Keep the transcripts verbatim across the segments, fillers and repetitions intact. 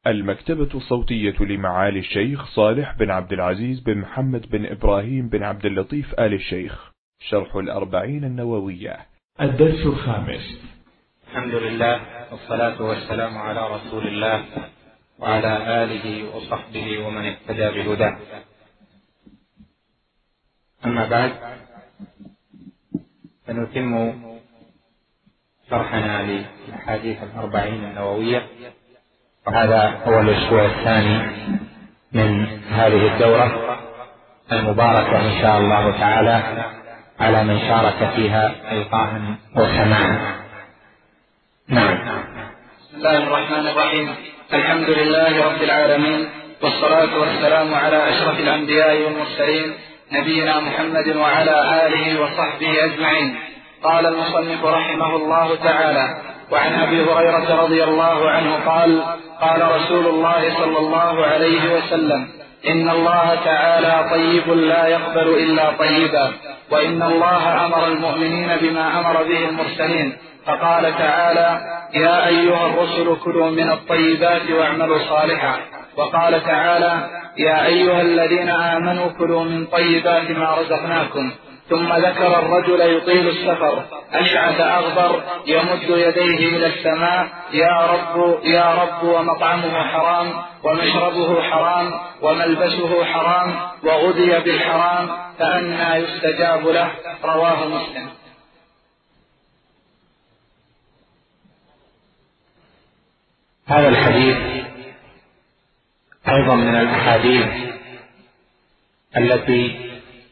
المكتبة الصوتية لمعالي الشيخ صالح بن عبد العزيز بن محمد بن إبراهيم بن عبد اللطيف آل الشيخ، شرح الأربعين النووية، الدرس الخامس. الحمد لله والصلاة والسلام على رسول الله وعلى آله وصحبه ومن اهتدى بهداه. أما بعد، فنتم شرحنا للأحاديث الأربعين النووية، وهذا هو الأسبوع الثاني من هذه الدورة المباركة إن شاء الله تعالى على من شارك فيها إلقاء وسماعا. نعم. بسم الله الرحمن الرحيم. الحمد لله رب العالمين، والصلاة والسلام على أشرف الأنبياء والمرسلين نبينا محمد وعلى آله وصحبه أجمعين. قال المصنف رحمه الله تعالى: وعن أبي هريرة رضي الله عنه قال: قال رسول الله صلى الله عليه وسلم: إن الله تعالى طيب لا يقبل إلا طيبا، وإن الله أمر المؤمنين بما أمر به المرسلين، فقال تعالى: يا أيها الرسل كلوا من الطيبات واعملوا صالحا، وقال تعالى: يا أيها الذين آمنوا كلوا من طيبات ما رزقناكم. ثم ذكر الرجل يطيل السفر أشعث أغبر يمد يديه إلى السماء: يا رب يا رب، ومطعمه حرام ومشربه حرام وملبسه حرام وغذي بالحرام، فأنى يستجاب له. رواه مسلم. هذا الحديث أيضا من الأحاديث التي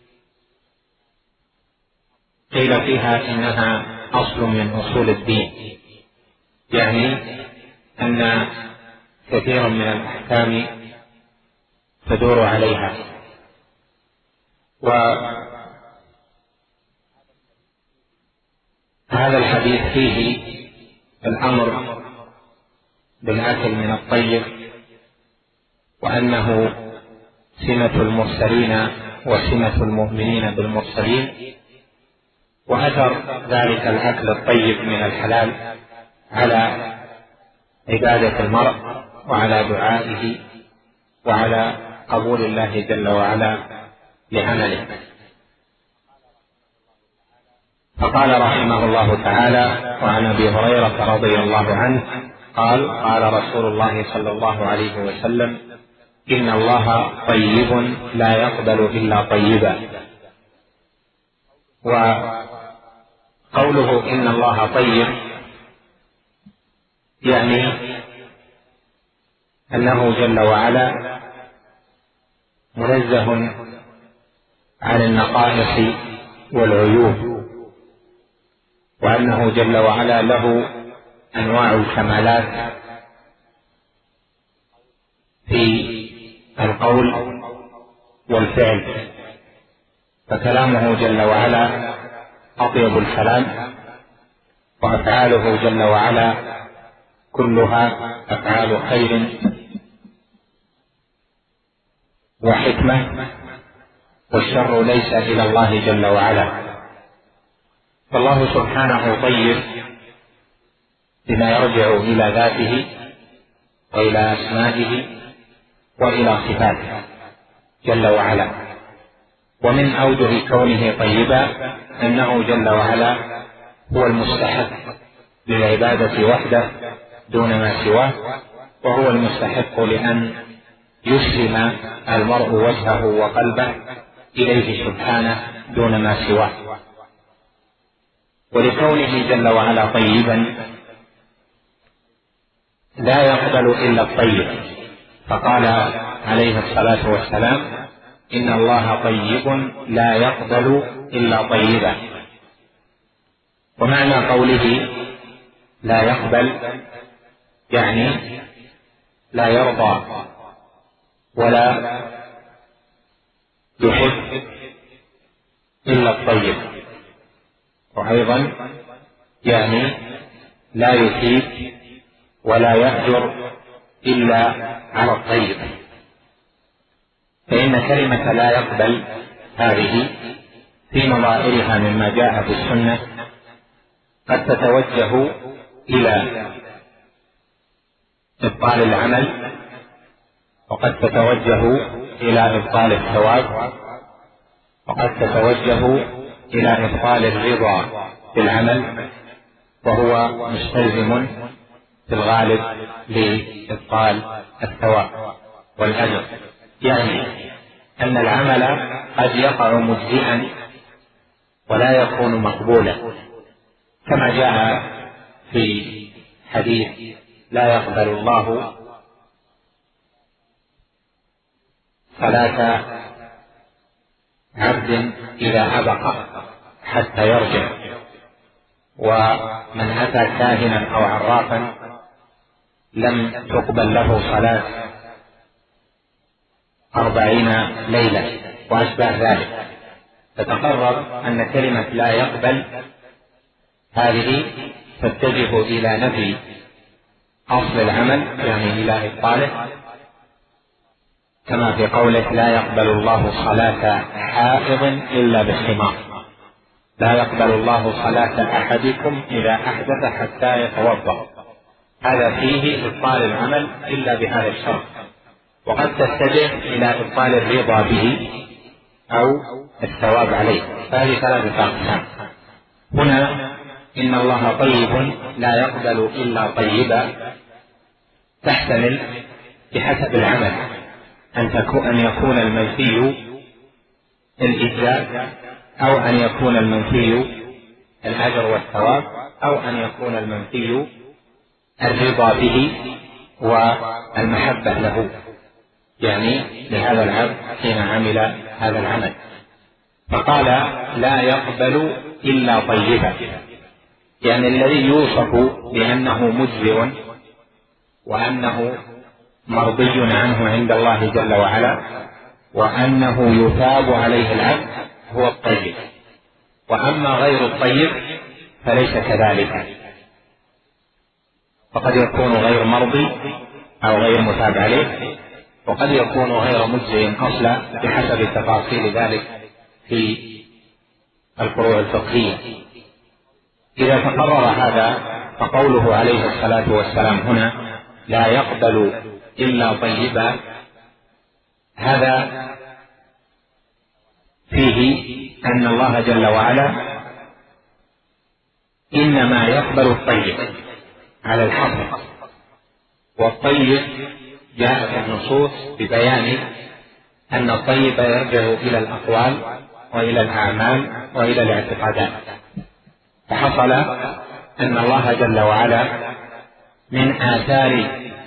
قيل فيها إنها أصل من أصول الدين، يعني أن كثيرا من الأحكام تدور عليها. وهذا الحديث فيه الأمر بالأكل من الطيب، وأنه سمة المرسلين وسمة المؤمنين بالمرسلين، وأثر ذلك الأكل الطيب من الحلال على عبادة المرء وعلى دعائه وعلى قبول الله جل وعلا لعمله. فقال رحمه الله تعالى: وعن أبي هريرة رضي الله عنه قال: قال رسول الله صلى الله عليه وسلم: إن الله طيب لا يقبل إلا طيبا. وقوله إن الله طيب يعني أنه جل وعلا منزه عن النقائص والعيوب، وأنه جل وعلا له أنواع الكمالات في القول والفعل، فكلامه جل وعلا أطيب الكلام، وأفعاله جل وعلا كلها أفعال خير وحكمة، والشر ليس إلى الله جل وعلا. فالله سبحانه طيب بما يرجع إلى ذاته وإلى أسمائه وإلى صفاته جل وعلا. ومن أوجه كونه طيبا أنه جل وعلا هو المستحق للعبادة وحده دون ما سواه، وهو المستحق لأن يسلم المرء وجهه وقلبه إليه سبحانه دون ما سواه. ولكونه جل وعلا طيبا لا يقبل إلا الطيب، فقال عليه الصلاة والسلام: إن الله طيب لا يقبل إلا طيبا. ومعنى قوله لا يقبل يعني لا يرضى ولا يحب إلا الطيب، وأيضا يعني لا يثيب ولا يأجر إلا على الطيب. فإن كلمة لا يقبل هذه في نظائرها مما جاء في السنة قد تتوجه إلى إبطال العمل وقد تتوجه إلى إبطال الثواب، وقد تتوجه إلى إبطال الرضا بالعمل، وهو مستلزم في الغالب لإبطال الثواب والأجر. يعني أن العمل قد يقع مجزئا ولا يكون مقبولا، كما جاء في حديث لا يقبل الله صلاة عبد إذا أبق حتى يرجع، ومن أتى كاهنا أو عرافا لم تقبل له صلاة أربعين ليلة وأشبه ذلك. فتقرر أن كلمة لا يقبل هذه تتجه إلى نفي أصل العمل، يعني إلى إبطاله، كما في قوله لا يقبل الله صلاة حائض إلا بالخمار، لا يقبل الله صلاة أحدكم إذا أحدث حتى يتوضأ، هذا فيه إبطال العمل إلا بهذا الشرط. وقد تتجه إلى إبطال الرضا به أو الثواب عليه، فهذه ثلاثة أقسام. هنا إن الله طيب لا يقبل إلا طيبا تحتمل بحسب العمل أن يكون المنفي الإجزاء، أو أن يكون المنفي الأجر والثواب، أو أن يكون المنفي الرضا به والمحبة له، يعني لهذا العبد حين عمل هذا العمل. فقال لا يقبل إلا طيبا، يعني الذي يوصف بأنه مجزئ وأنه مرضي عنه عند الله جل وعلا وأنه يثاب عليه العبد هو الطيب، وأما غير الطيب فليس كذلك، فقد يكون غير مرضي أو غير مثاب عليه، وقد يكون غير مجزئ أصلا بحسب تفاصيل ذلك في الفروع الفقهية. إذا تقرر هذا فقوله عليه الصلاة والسلام هنا لا يقبل إلا طيبا، هذا فيه أن الله جل وعلا إنما يقبل الطيب على الحصر، والطيب جاء في النصوص ببيان أن الطيب يرجع إلى الأقوال وإلى الأعمال وإلى الاعتقادات. فحصل أن الله جل وعلا من آثار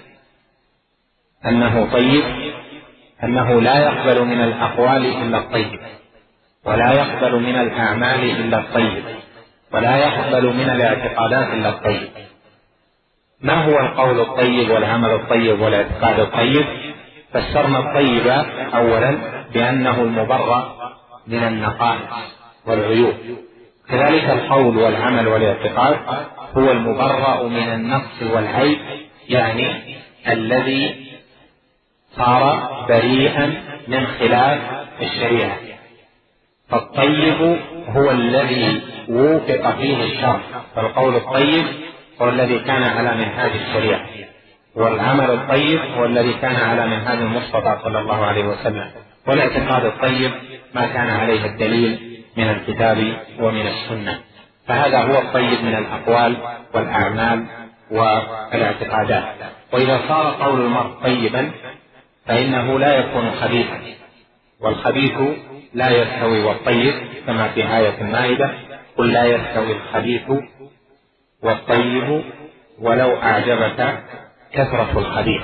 أنه طيب أنه لا يقبل من الأقوال إلا الطيب، ولا يقبل من الأعمال إلا الطيب، ولا يقبل من الاعتقادات إلا الطيب. ما هو القول الطيب والعمل الطيب والاعتقاد الطيب؟ فسرنا الطيب أولا بأنه المبرأ من النقائص والعيوب، كذلك القول والعمل والاعتقاد هو المبرأ من النقص والعيب، يعني الذي صار بريئا من خلاف الشريعة. فالطيب هو الذي وفق فيه الشرع، فالقول الطيب هو الذي كان على منهاج الشريعة، والعمل الطيب هو الذي كان على منهاج المصطفى صلى الله عليه وسلم، والاعتقاد الطيب ما كان عليه الدليل من الكتاب ومن السنة. فهذا هو الطيب من الأقوال والأعمال والاعتقادات. وإذا صار قول المرء طيبا فإنه لا يكون خبيثا، والخبيث لا يستوي والطيب، كما في آية المائدة قل لا يستوي الخبيث والطيب ولو أعجبك كثرة الخبيث.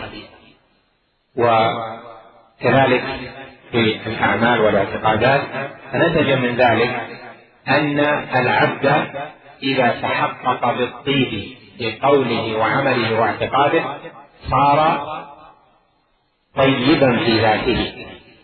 وكذلك في الأعمال والاعتقادات فنتج من ذلك أن العبد إذا تحقق بالطيب بقوله وعمله واعتقاده صار طيبا في ذاته،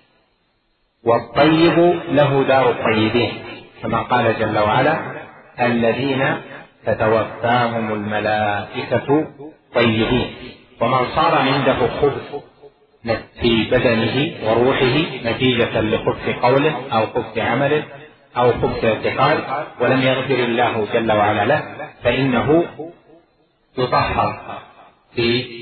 والطيب له دار الطيبين، كما قال جل وعلا الذين تتوفاهم الملائكة طيبين. ومن صار عنده خبث في بدنه وروحه نتيجة لخبث قوله أو خبث عمله أو خبث اعتقاد ولم يغفر الله جل وعلا له، فإنه يطهر في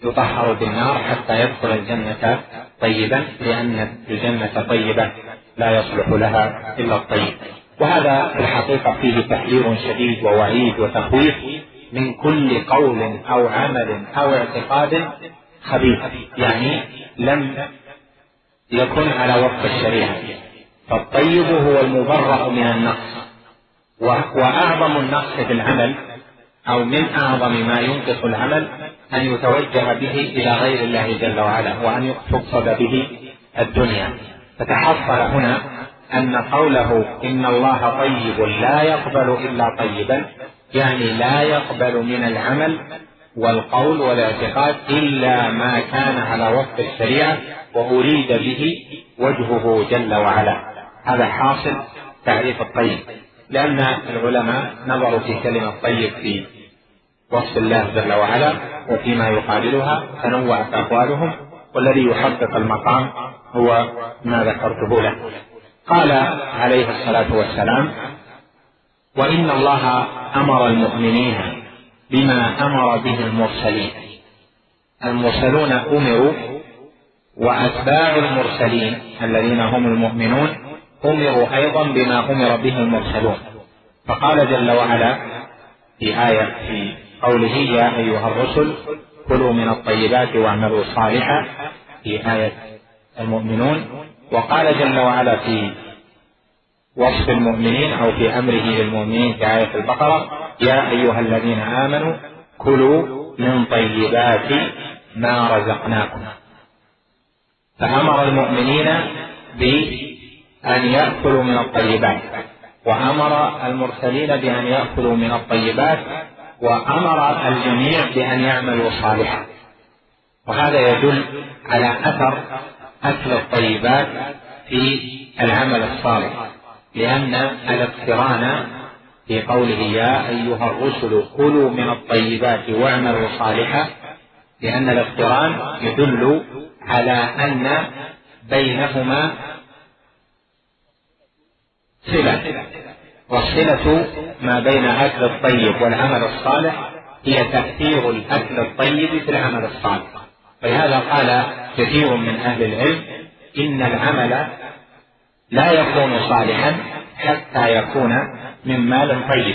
يطهر بالنار حتى يدخل الجنة طيبا، لأن الجنة طيبة لا يصلح لها إلا الطيب. وهذا في الحقيقة فيه تحذير شديد ووعيد وتخويف من كل قول أو عمل أو اعتقاد خبيث، يعني لم يكن على وفق الشريعة. فالطيب هو المبرأ من النقص، وأعظم النقص في العمل أو من أعظم ما ينقص العمل أن يتوجه به إلى غير الله جل وعلا، وأن تقصد به الدنيا. فتحصل هنا أن قوله إن الله طيب لا يقبل إلا طيبا، يعني لا يقبل من العمل والقول والاعتقاد إلا ما كان على وفق الشريعة وأريد به وجهه جل وعلا. هذا حاصل تعريف الطيب، لأن العلماء نظروا في كلمة طيب في وصف الله جل وعلا وفيما يقابلها، تنوعت أقوالهم، والذي يحقق المقام هو ما ذكرته له. قال عليه الصلاة والسلام: وإن الله أمر المؤمنين بما أمر به المرسلين. المرسلون أمروا، وأتباع المرسلين الذين هم المؤمنون أمروا أيضا بما أمر به المرسلون. فقال جل وعلا في آية في قوله: يا أيها الرسل كلوا من الطيبات واعملوا صالحا، في آية المؤمنون. وقال جل وعلا في وصف المؤمنين أو في أمره للمؤمنين في آية البقرة: يا أيها الذين آمنوا كلوا من طيبات ما رزقناكم. فأمر المؤمنين بأن يأكلوا من الطيبات، وأمر المرسلين بأن يأكلوا من الطيبات، وأمر الجميع بأن يعملوا صالحا. وهذا يدل على أثر أكل الطيبات في العمل الصالح، لأن الاقتران في قوله يا أيها الرسل كلوا من الطيبات واعملوا صالحا، لأن الاقتران يدل على أن بينهما صلة، والصلة ما بين أكل الطيب والعمل الصالح هي تأثير الأكل الطيب في العمل الصالح. ولهذا قال كثير من أهل العلم إن العمل لا يكون صالحا حتى يكون من مال طيب.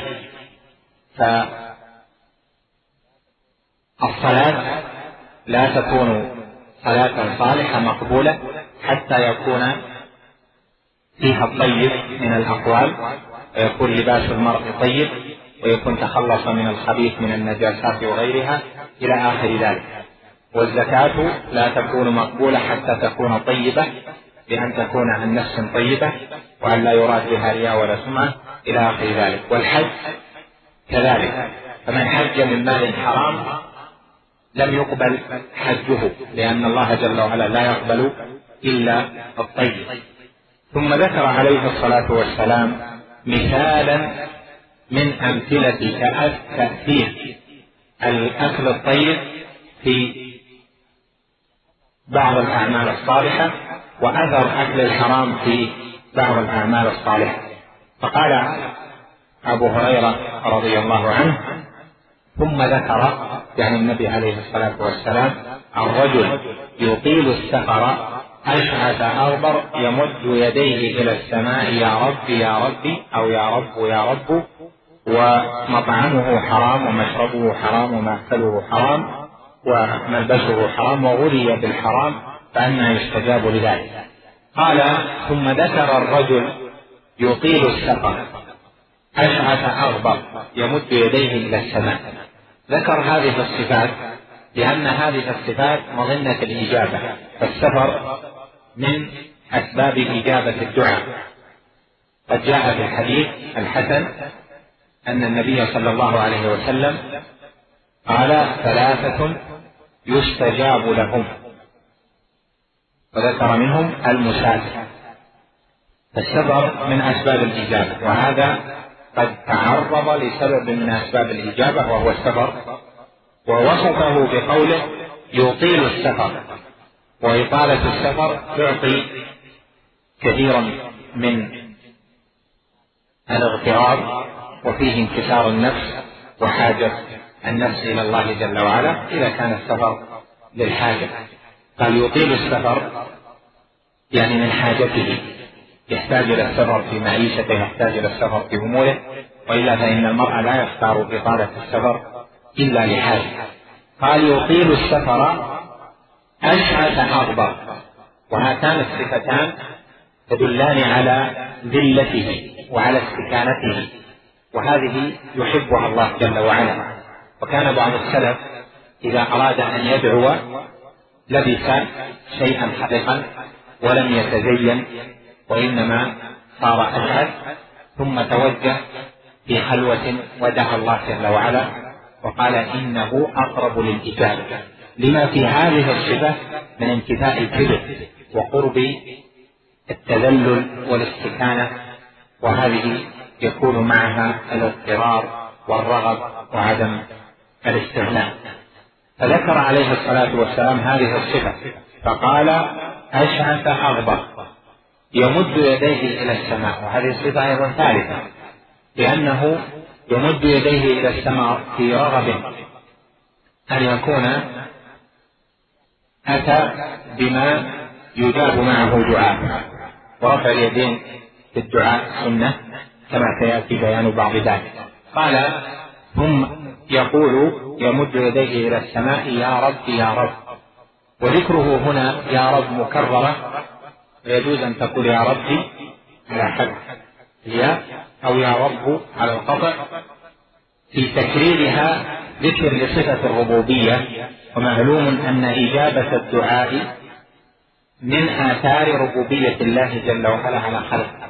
فالصلاة لا تكون صلاة صالحة مقبولة حتى يكون فيها الطيب من الأقوال، ويكون لباس المرء طيب، ويكون تخلص من الخبيث من النجاسات وغيرها إلى آخر ذلك. والزكاة لا تكون مقبولة حتى تكون طيبة، بأن تكون عن نفس طيبة وأن لا يراد بها رياء ولا سمعة إلى آخر ذلك. والحج كذلك، فمن حج من مال حرام لم يقبل حجه، لأن الله جل وعلا لا يقبل إلا الطيب. ثم ذكر عليه الصلاة والسلام مثالا من أمثلة تأثير الأكل الطيب في بعض الأعمال الصالحة، وأثر أكل الحرام في بعض الأعمال الصالحة. فقال أبو هريرة رضي الله عنه: ثم ذكر، يعني النبي عليه الصلاة والسلام، الرجل يطيل السفر أشعث أغبر يمد يديه إلى السماء يا رب يا ربي، أو يا رب يا رب، ومطعمه حرام ومشربه حرام ومأكله حرام وملبسه حرام وغذي بالحرام، فأنى يستجاب لذلك. قال: ثم ذكر الرجل يطيل السفر أشعث أغبر يمد يديه إلى السماء. ذكر هذه الصفات لأن هذه الصفات مظنة الإجابة، فالسفر من أسباب إجابة الدعاء. قد جاء في الحديث الحسن أن النبي صلى الله عليه وسلم قال: ثلاثة يستجاب لهم، وذكر منهم المسافر. فالسفر من أسباب الإجابة، وهذا قد تعرض لسبب من أسباب الإجابة وهو السفر، ووصفه بقوله يطيل السفر. وإطالة السفر تعطي كثيرا من الاغتراب، وفيه انكسار النفس وحاجة النفس إلى الله جل وعلا إذا كان السفر للحاجة. قال يطيل السفر يعني من حاجته، يحتاج إلى السفر في معيشته، يحتاج إلى السفر في أموره، وإلا فإن المرء لا يختار إطالة السفر إلا لحاجة. قال يطيل السفر أشعث أغبر، وهاتان الصفتان تدلان على ذلته وعلى استكانته، وهذه يحبها الله جل وعلا. وكان بعض السلف إذا أراد أن يدعو لبس شيئا حقيقا ولم يتزين، وإنما صار أشعث، ثم توجه في خلوة ودعا الله جل وعلا وقال إنه أقرب للإجابة، لما في هذه الصفة من انتفاء الكبر وقرب التذلل والاستكانة، وهذه يكون معها الاضطرار والرغب وعدم الاستغناء. فذكر عليه الصلاة والسلام هذه الصفة فقال أشعث أغبر يمد يديه إلى السماء، وهذه الصفة أيضا ثالثة، لأنه يمد يديه إلى السماء في رغب أن يكون أتى بما يجاب معه دعاء، ورفع اليدين في الدعاء سنة كما سيأتي بيان بعض ذلك. قال ثم يقول يمد يديه إلى السماء يا رب يا رب، وذكره هنا يا رب مكررة، ويجوز أن تقول يا ربي على حد الياء أو يا رب على القطع، في تكريرها ذكر لصفة الربوبية. ومعلوم أن إجابة الدعاء من آثار ربوبية الله جل وعلا على خلقه،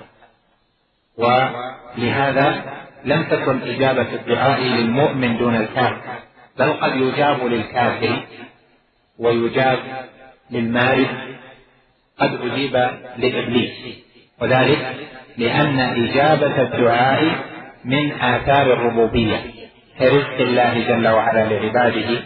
ولهذا لم تكن إجابة الدعاء للمؤمن دون الكافر، بل قد يجاب للكافر ويجاب للمارد، قد أجيب لإبليس، وذلك لأن إجابة الدعاء من آثار الربوبية كرزق الله جل وعلا لعباده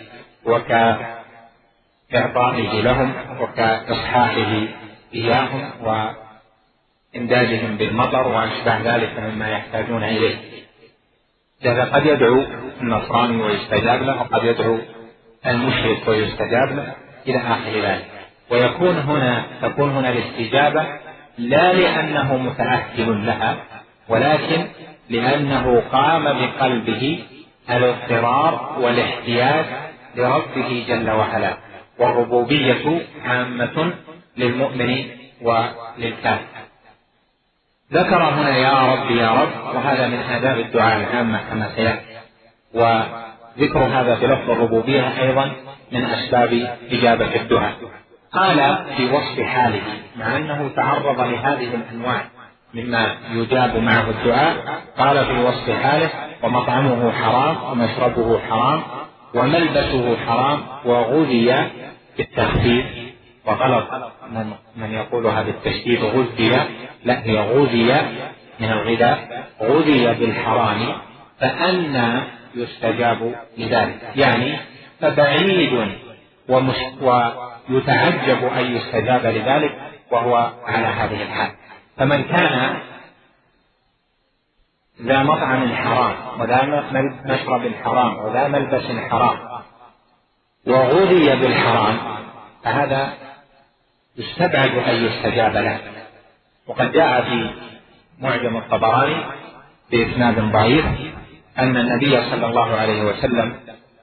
وكإعطائه لهم وكإصحاحه إياهم وإمدادهم بالمطر وأشبه ذلك مما يحتاجون إليه. لذا قد يدعو النصراني ويستجاب له، وقد يدعو المشرك ويستجاب له إلى آخر ذلك. ويكون هنا تكون هنا الاستجابة لا لأنه متأهل لها، ولكن لأنه قام بقلبه الاضطرار والاحتياج لربه جل وعلا، والربوبية عامة للمؤمن وللكافر. ذكر هنا يا رب يا رب، وهذا من آداب الدعاء العامة كما سيأتي، وذكر هذا بلفظ الربوبية أيضا من أسباب إجابة الدعاء. قال في وصف حاله، مع أنه تعرض لهذه الأنواع مما يجاب معه الدعاء، قال في وصف حاله ومطعمه حرام ومشربه حرام وملبسه حرام وغذي بالتخفيف، وغلط من, من يقولها بالتشديد غذي، لا هي غذي من الغذاء، غذي بالحرام فأنى يستجاب لذلك، يعني فبعيد ومش ويتعجب أن يستجاب لذلك وهو على هذه الحال. فمن كان ذا مطعم حرام وذا مشرب حرام وذا ملبس حرام وغذي بالحرام فهذا يستبعد أن يستجاب له. وقد جاء في معجم الطبراني بإسناد ضعيف أن النبي صلى الله عليه وسلم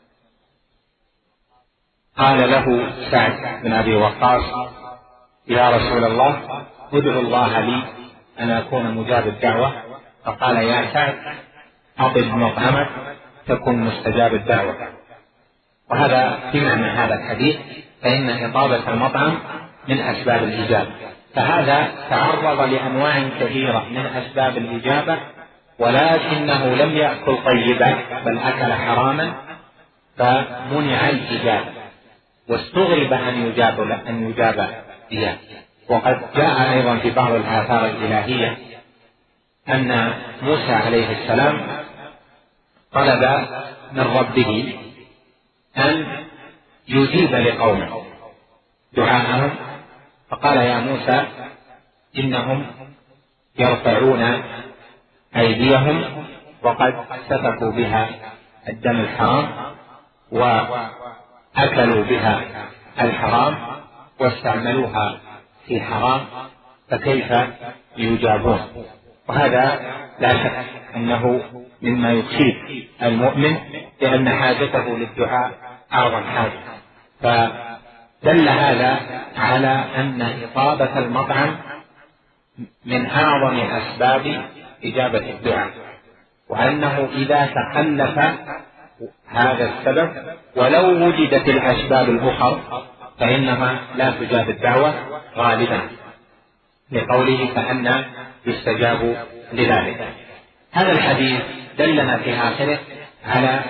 قال له سعد بن أبي وقاص يا رسول الله ادعو الله لي أن أكون مجاب الدعوة، فقال يا سعد أطب مطعمك تكن مستجاب الدعوة. وهذا في معنى هذا الحديث، فإن إطابة المطعم من أسباب الإجابة، فهذا تعرض لأنواع كثيرة من أسباب الإجابة، ولكنه لم يأكل طيبا بل أكل حراما فمنع الإجابة، واستغرب أن يجاب أن يجاب إياه. وقد جاء أيضا في بعض الآثار الإلهية أن موسى عليه السلام طلب من ربه أن يجيب لقومه دعاءهم، فقال يا موسى إنهم يرفعون أيديهم وقد سفكوا بها الدم الحرام وأكلوا بها الحرام واستعملوها في حرام فكيف يجابون؟ وهذا لا شك أنه مما يصيب المؤمن، لأن حاجته للدعاء أعظم حاجة. فدل هذا على أن إطابة المطعم من أعظم أسباب إجابة الدعاء، وأنه إذا تخلف هذا السبب ولو وجدت الأسباب الأخرى فإنها لا تجاب الدعوة غالبا، لقوله فأنى يستجاب لذلك. هذا الحديث دلنا في آخره على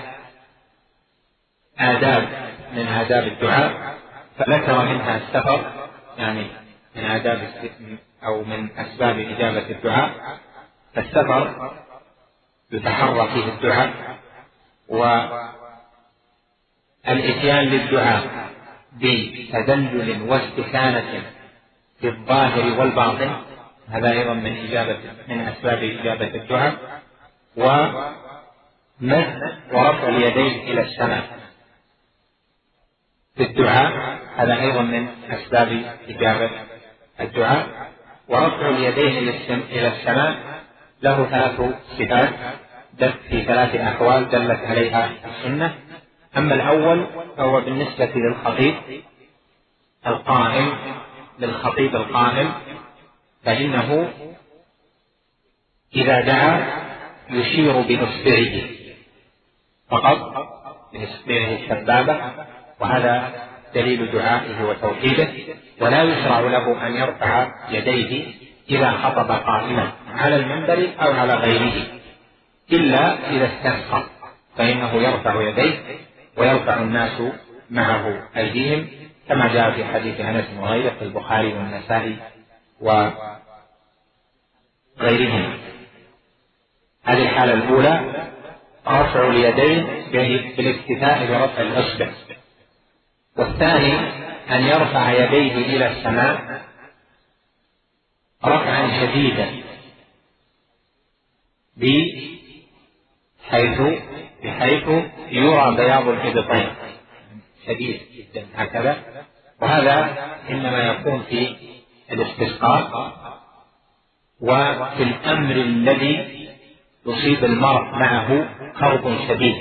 آداب من آداب الدعاء، فذكر منها السفر، يعني من آداب أو من أسباب إجابة الدعاء. فالسفر يتحرى فيه الدعاء، والإتيان للدعاء بتدلل واستكانة في الظاهر والباطن هذا أيضا من إجابة من أسباب إجابة الدعاء. ومد ورفع اليدين إلى السماء في الدعاء هذا أيضا من أسباب إجابة الدعاء. ورفع اليدين إلى السماء له ثلاث صفات في ثلاث أحوال دلت عليها السنة. أما الأول فهو بالنسبة للخطيب القائم للخطيب القائم فإنه إذا دعا يشير بإصبعه فقط، بإصبعه السبابة، وهذا دليل دعائه وتوحيده. ولا يشرع له أن يرفع يديه إذا خطب قائما على المنبر أو على غيره إلا إذا استسقى، فإنه يرفع يديه ويرفع الناس معه أيديهم، كما جاء في حديث أنس وغيره في البخاري والنسائي وغيرهم. هذه الحالة الأولى رفع اليدين بالاكتفاء برفع الإصبع. والثاني أن يرفع يديه إلى السماء رفعا شديدا بحيث بحيث يرى بياض الإبطين شديد جدا هكذا. وهذا إنما يكون في الاستسقاء وفي الأمر الذي يصيب المرء معه كرب شديد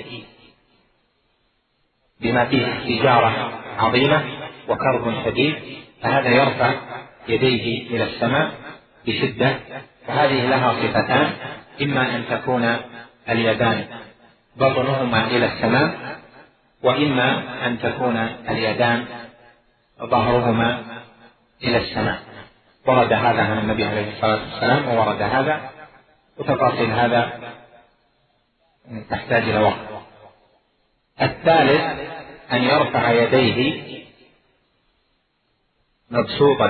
بما فيه استجارة عظيمة وكرب شديد، فهذا يرفع يديه إلى السماء بشدة. وهذه لها صفتان: إما أن تكون اليدان بطنهما إلى السماء، وإما أن تكون اليدان ظهرهما إلى السماء. ورد هذا عن النبي عليه الصلاة والسلام وورد هذا، وتفاصيل هذا تحتاج إلى وقت. الثالث أن يرفع يديه مبسوطا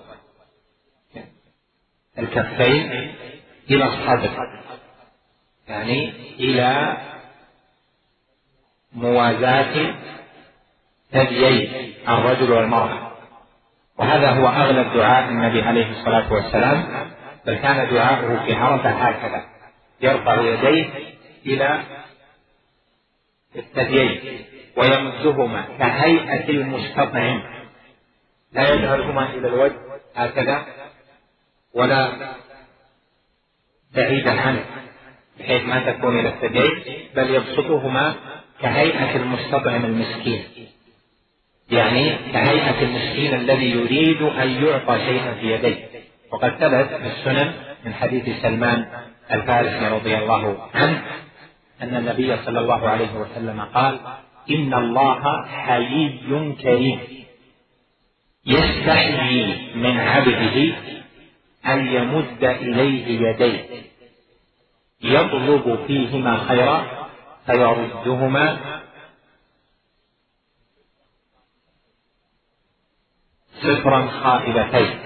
الكفين إلى الصدر، يعني إلى موازاة ثديي الرجل والمرأة. وهذا هو أغلب دعاء النبي عليه الصلاة والسلام، بل كان دعاؤه في عرفة هكذا: يرفع يديه إلى الثديين ويمدهما كهيئة المستطعم، لا يجعلهما إلى الوجه هكذا ولا بعيدا عنه بحيث ما تكون إلى الثديين، بل يبسطهما كهيئة المستطعم المسكين، يعني كهيئة المسكين الذي يريد أن يعطى شيئا في يديه. وقد ثبت في السنن من حديث سلمان الفارسي رضي الله عنه أن النبي صلى الله عليه وسلم قال: إن الله حيي كريم يستحيي من عبده أن يمد إليه يديه يطلب فيهما خيرا فيردهما صفرا خائبتين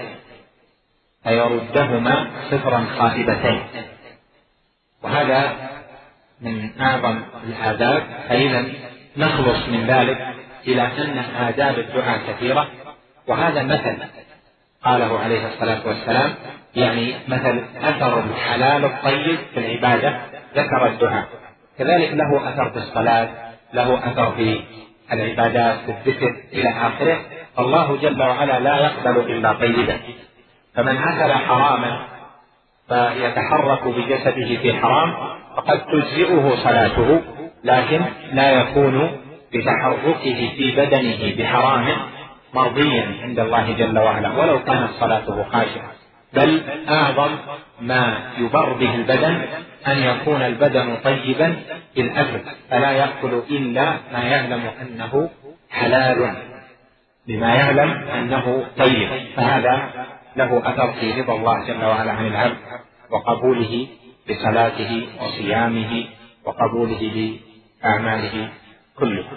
فيردهما صفرا خائبتين. وهذا من أعظم الآداب. فإذا نخلص من ذلك إلى أن آداب الدعاء كثيرة، وهذا مثل قاله عليه الصلاة والسلام، يعني مثل أثر الحلال الطيب في العبادة ذكر الدعاء، كذلك له أثر في الصلاة، له أثر في العبادات في الذكر إلى آخره. الله جل وعلا لا يقبل إلا طيبا، فمن أكل حراما فيتحرك بجسده في حرام فقد تجزئه صلاته، لكن لا يكون بتحركه في بدنه بحرام مرضيا عند الله جل وعلا ولو كانت صلاته خاشعة، بل أعظم ما يبر به البدن أن يكون البدن طيبا بالأكل، فلا يأكل إلا ما يعلم أنه حلال، بما يعلم أنه طيب، فهذا له أثر في رضا الله جل وعلا عن العبد وقبوله بصلاته وصيامه وقبوله بأعماله كلها.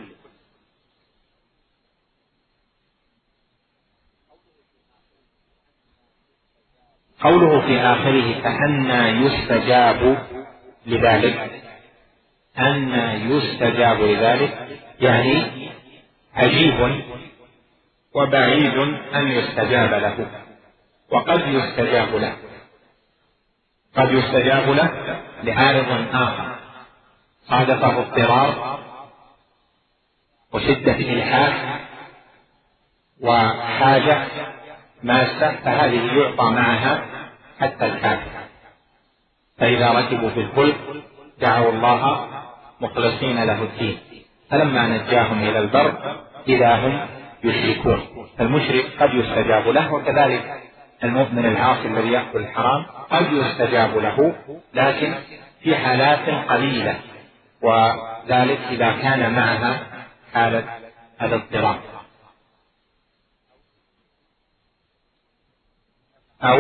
قوله في آخره فأنى يستجاب لذلك، أنى يستجاب لذلك يعني عجيب وبعيد أن يستجاب له، وقد يستجاب له، قد يستجاب له لعارض آخر صادفه اضطرار وشدة إلحاح وحاجة ماسة، فهذه يعطى معها حتى الكافر، فإذا ركبوا في الفلك دعوا الله مخلصين له الدين فلما نجاهم إلى البر إذا هم يشركون، فالمشرك قد يستجاب له، وكذلك المؤمن العاصي الذي يأكل الحرام قد يستجاب له لكن في حالات قليلة، وذلك إذا كان معها حالة الاضطرار أو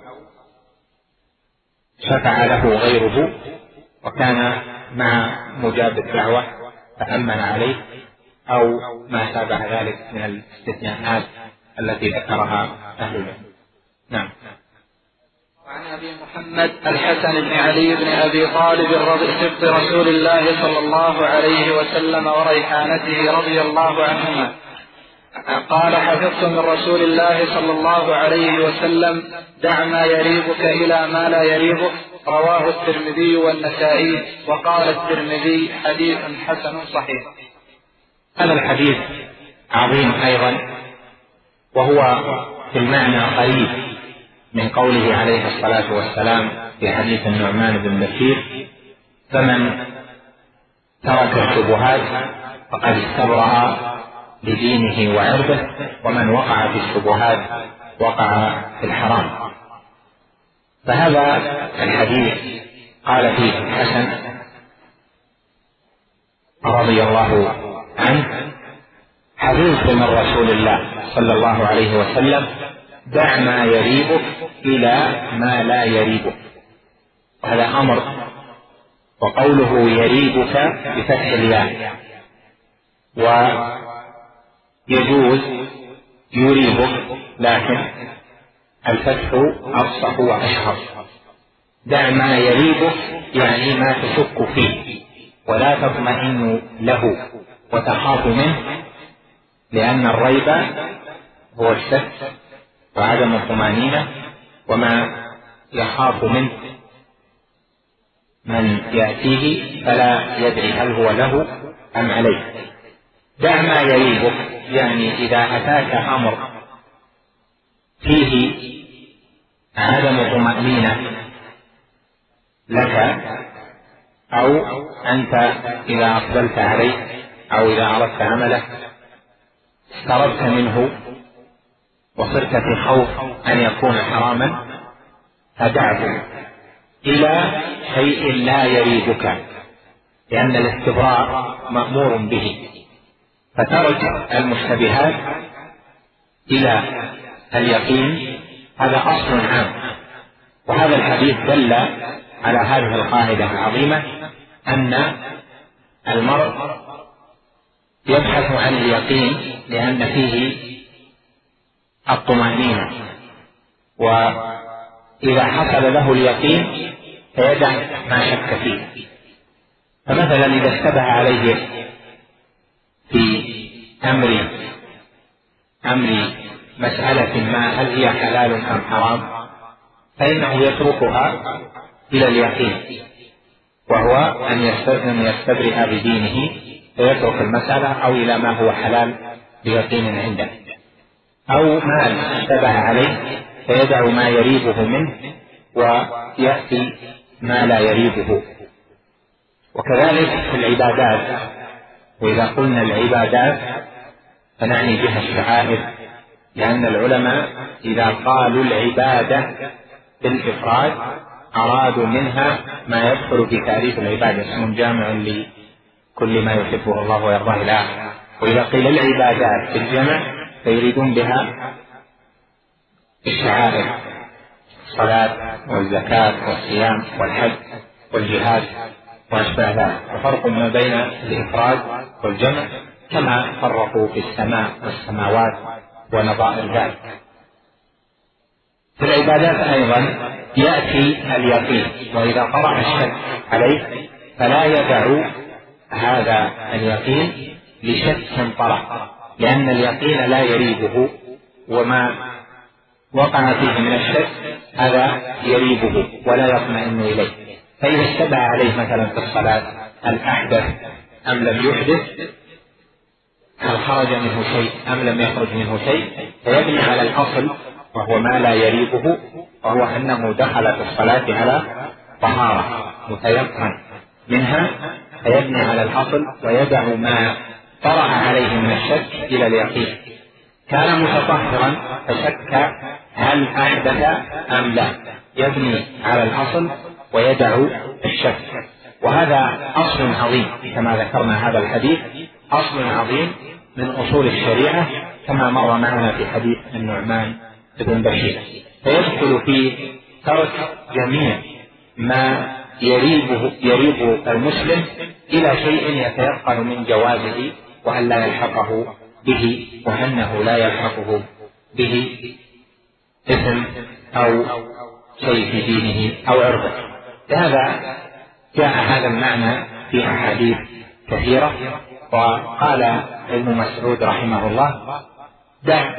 شفع له غيره وكان مع مجاب الدعوة فأمن عليه، أو ما شابه ذلك من الاستثناءات التي ذكرها أهل العلم. نعم. وعن أبي محمد الحسن بن علي بن أبي طالب رضي سبط رسول الله صلى الله عليه وسلم وريحانته رضي الله عنهما قال حفظت من رسول الله صلى الله عليه وسلم دع ما يريبك إلى ما لا يريبك، رواه الترمذي والنسائي، وقال الترمذي حديث حسن صحيح. هذا الحديث عظيم أيضا، وهو في المعنى قريب من قوله عليه الصلاة والسلام في حديث النعمان بن بشير فمن ترك الشبهات فقد استبرأ لدينه وعرضه، ومن وقع في الشبهات وقع في الحرام. فهذا الحديث قال فيه الحسن رضي الله عنه حفظت من رسول الله صلى الله عليه وسلم دع ما يريبك إلى ما لا يريبك، هذا أمر، وقوله يريبك بفتح الياء، ويجوز يريبك لكن الفتح أفصح وأشهر. دع ما يريبك يعني ما تشك فيه ولا تطمئن له وتخاف منه، لأن الريب هو الشك وعدم الطمأنينة، وما يخاف منه من يأتيه فلا يدري هل هو له أم عليه. دع ما يريبك يعني إذا أتاك أمر فيه عدم طمأنينة لك، أو أنت إذا أقبلت عليه أو إذا أردت عمله استربت منه وصرت في خوف أن يكون حراما، فدعه إلى شيء لا يريبك، لأن الاستبراء مأمور به، فترك المشتبهات إلى اليقين هذا أصل عام. وهذا الحديث دل على هذه القاعدة العظيمة أن المرء يبحث عن اليقين لأن فيه الطمأنينة، وإذا حصل له اليقين فيدع ما شك فيه. فمثلا إذا اشتبه عليه في أمر أمر مسألة ما هل هي حلال أم حرام، فإنه يتركها إلى اليقين، وهو أن يستبرئ بدينه فيترك المسألة أو إلى ما هو حلال بيقين عنده. أو مال اشتبه عليه فيدع ما يريبه منه ويأتي ما لا يريبه. وكذلك في العبادات، وإذا قلنا العبادات فنعني بها الشعائر، لأن العلماء إذا قالوا العبادة بالإفراد أرادوا منها ما يدخل في تعريف العبادة، اسم جامع لكل ما يحبه الله ويرضاه إلى آخره. وإذا قيل العبادات بالجمع فيريدون بها الشعائر، الصلاة والزكاة والصيام والحج والجهاد وأشبه ذلك. وفرق ما بين الإفراد والجمع كما فرقوا في السماء والسماوات ونظائر ذلك. في العبادات أيضا يأتي اليقين، وإذا طرأ الشك عليه فلا يدع هذا اليقين لشك طرأ، لأن اليقين لا يريبه، وما وقع فيه من الشك هذا يريبه ولا يطمئن إليه. فإذا اشتبه عليه مثلا في الصلاة هل أحدث أم لم يحدث، هل خرج منه شيء أم لم يخرج منه شيء، فيبني على الأصل وهو ما لا يريبه، وهو أنه دخل في الصلاة على طهارة متيقن منها، فيبني على الأصل ويدع ما طرأ عليه من الشك إلى اليقين. كان متطهرا فشك هل أحدث أم لا، يبني على الأصل ويدع الشك. وهذا أصل عظيم كما ذكرنا، هذا الحديث أصل عظيم من أصول الشريعة كما مر معنا في حديث النعمان بن بشير. فيدخل في ترك جميع ما يريبه يريب المسلم إلى شيء يتيقن من جوازه وأن لا يلحقه به، وأنه لا يلحقه به إثم أو شيء في دينه أو عرضه. لهذا جاء هذا المعنى في أحاديث كثيرة. وقال ابن مسعود رحمه الله: دع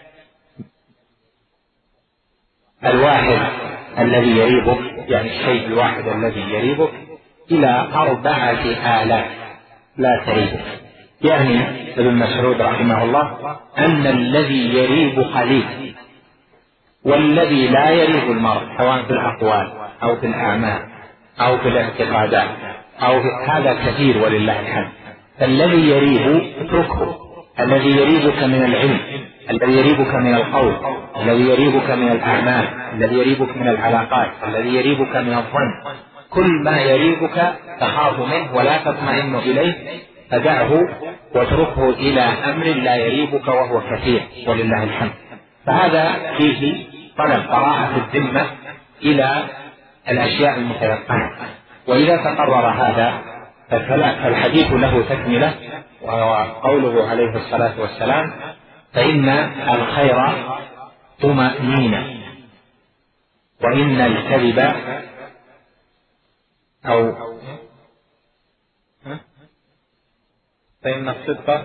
الواحد الذي يريبك، يعني الشيء الواحد الذي يريبك، إلى أربعة آلاف لا تريبك. يعني ابن مسعود رحمه الله أن الذي يريب قليل، والذي لا يريب المرء سواء في الأقوال أو في الأعمال أو في الاعتقادات أو في هذا كثير ولله الحمد. فالذي يريب اتركه، الذي يريبك من العلم، الذي يريبك من القول، الذي يريبك من الأعمال، الذي يريبك من العلاقات، الذي يريبك من الظن، كل ما يريبك تخاف منه ولا تطمئن إليه فدعه واتركه إلى أمر لا يريبك وهو كثير ولله الحمد. فهذا فيه طلب براءة الذمة إلى الأشياء المتيقنة. وإذا تقرر هذا فالحديث له تكملة، وهو قوله عليه الصلاة والسلام: فإن الخير طمأنينة، وإن الكذب أو فإن الصدق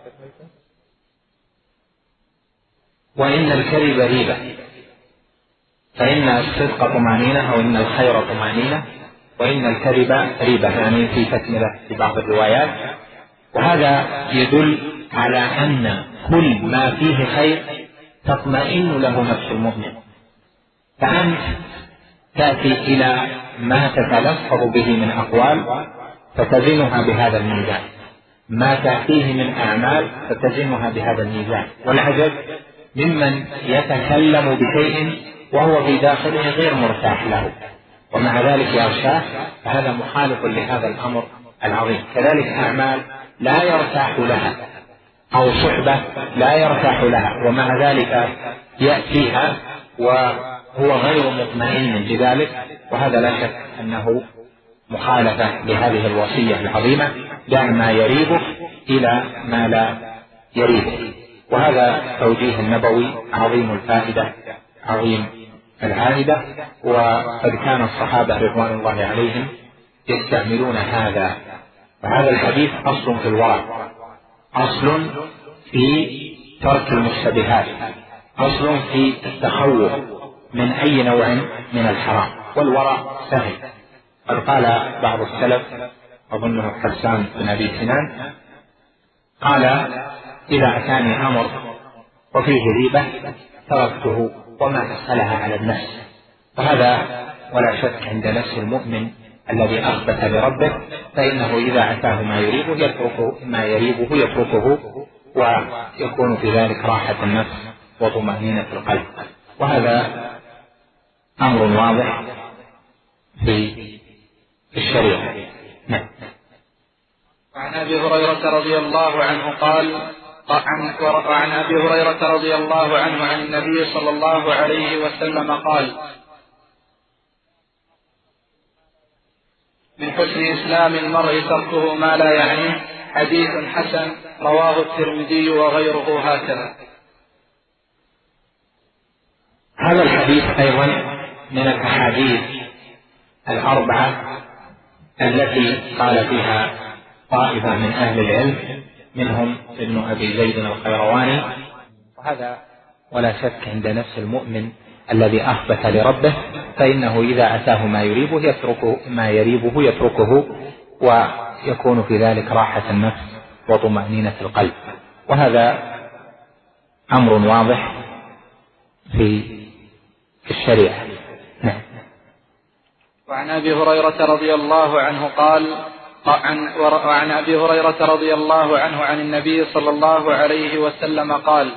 وإن الكذب ريبة. فإن الصدق طمأنينة أو إن الخير طمأنينة وإن الكذب ريبة، يعني في تكملة في بعض الروايات. وهذا يدل على أن كل ما فيه خير تطمئن له نفس المؤمن. فأنت تأتي إلى ما تتلفظ به من أقوال فتزنها بهذا الميزان، ما تأتيه من أعمال فتزنها بهذا الميزان. والعجب ممن يتكلم بشيء وهو في داخله غير مرتاح له ومع ذلك يغشاه، فهذا مخالف لهذا الأمر العظيم. كذلك أعمال لا يرتاح لها أو صحبة لا يرتاح لها ومع ذلك يأتيها وهو غير مطمئن بذلك، وهذا لا شك أنه مخالفة لهذه الوصية العظيمة: دع ما يريبك إلى ما لا يريبك. وهذا توجيه النبوي عظيم الفائدة عظيم العائدة. وقد كان الصحابة رضوان الله عليهم يستعملون هذا. وهذا الحديث أصل في الورع، أصل في ترك المشتبهات، أصل في التخوف من أي نوع من الحرام. والورع سهل. قد قال بعض السلف، أظنه حسان بن أبي سنان، قال: إذا أتاني أمر وفيه ريبة تركته وما أسألها على النفس. وهذا ولا شك عند نفس المؤمن الذي أخبت لربه، فإنه إذا أتاه ما يريبه يتركه ما يريبه يتركه ويكون في ذلك راحة النفس وطمأنينة القلب. وهذا أمر واضح في الشريعة. نعم. وعن أبي هريرة رضي الله عنه قال وعن أبي هريرة رضي الله عنه عن النبي صلى الله عليه وسلم قال: من حسن إسلام المرء تركه ما لا يعنيه، حديث حسن رواه الترمذي وغيره هكذا. هذا الحديث أيضا من الأحاديث الأربعة التي قال فيها طائفة من أهل العلم منهم ابن أبي زيد القيرواني. وهذا ولا شك عند نفس المؤمن الذي أخبت لربه، فإنه إذا أتاه ما يريبه يتركه ما يريبه يتركه ويكون في ذلك راحة النفس وطمأنينة القلب. وهذا أمر واضح في الشريعة. نعم. وعن أبي هريرة رضي الله عنه قال عن وعن أبي هريرة رضي الله عنه عن النبي صلى الله عليه وسلم قال: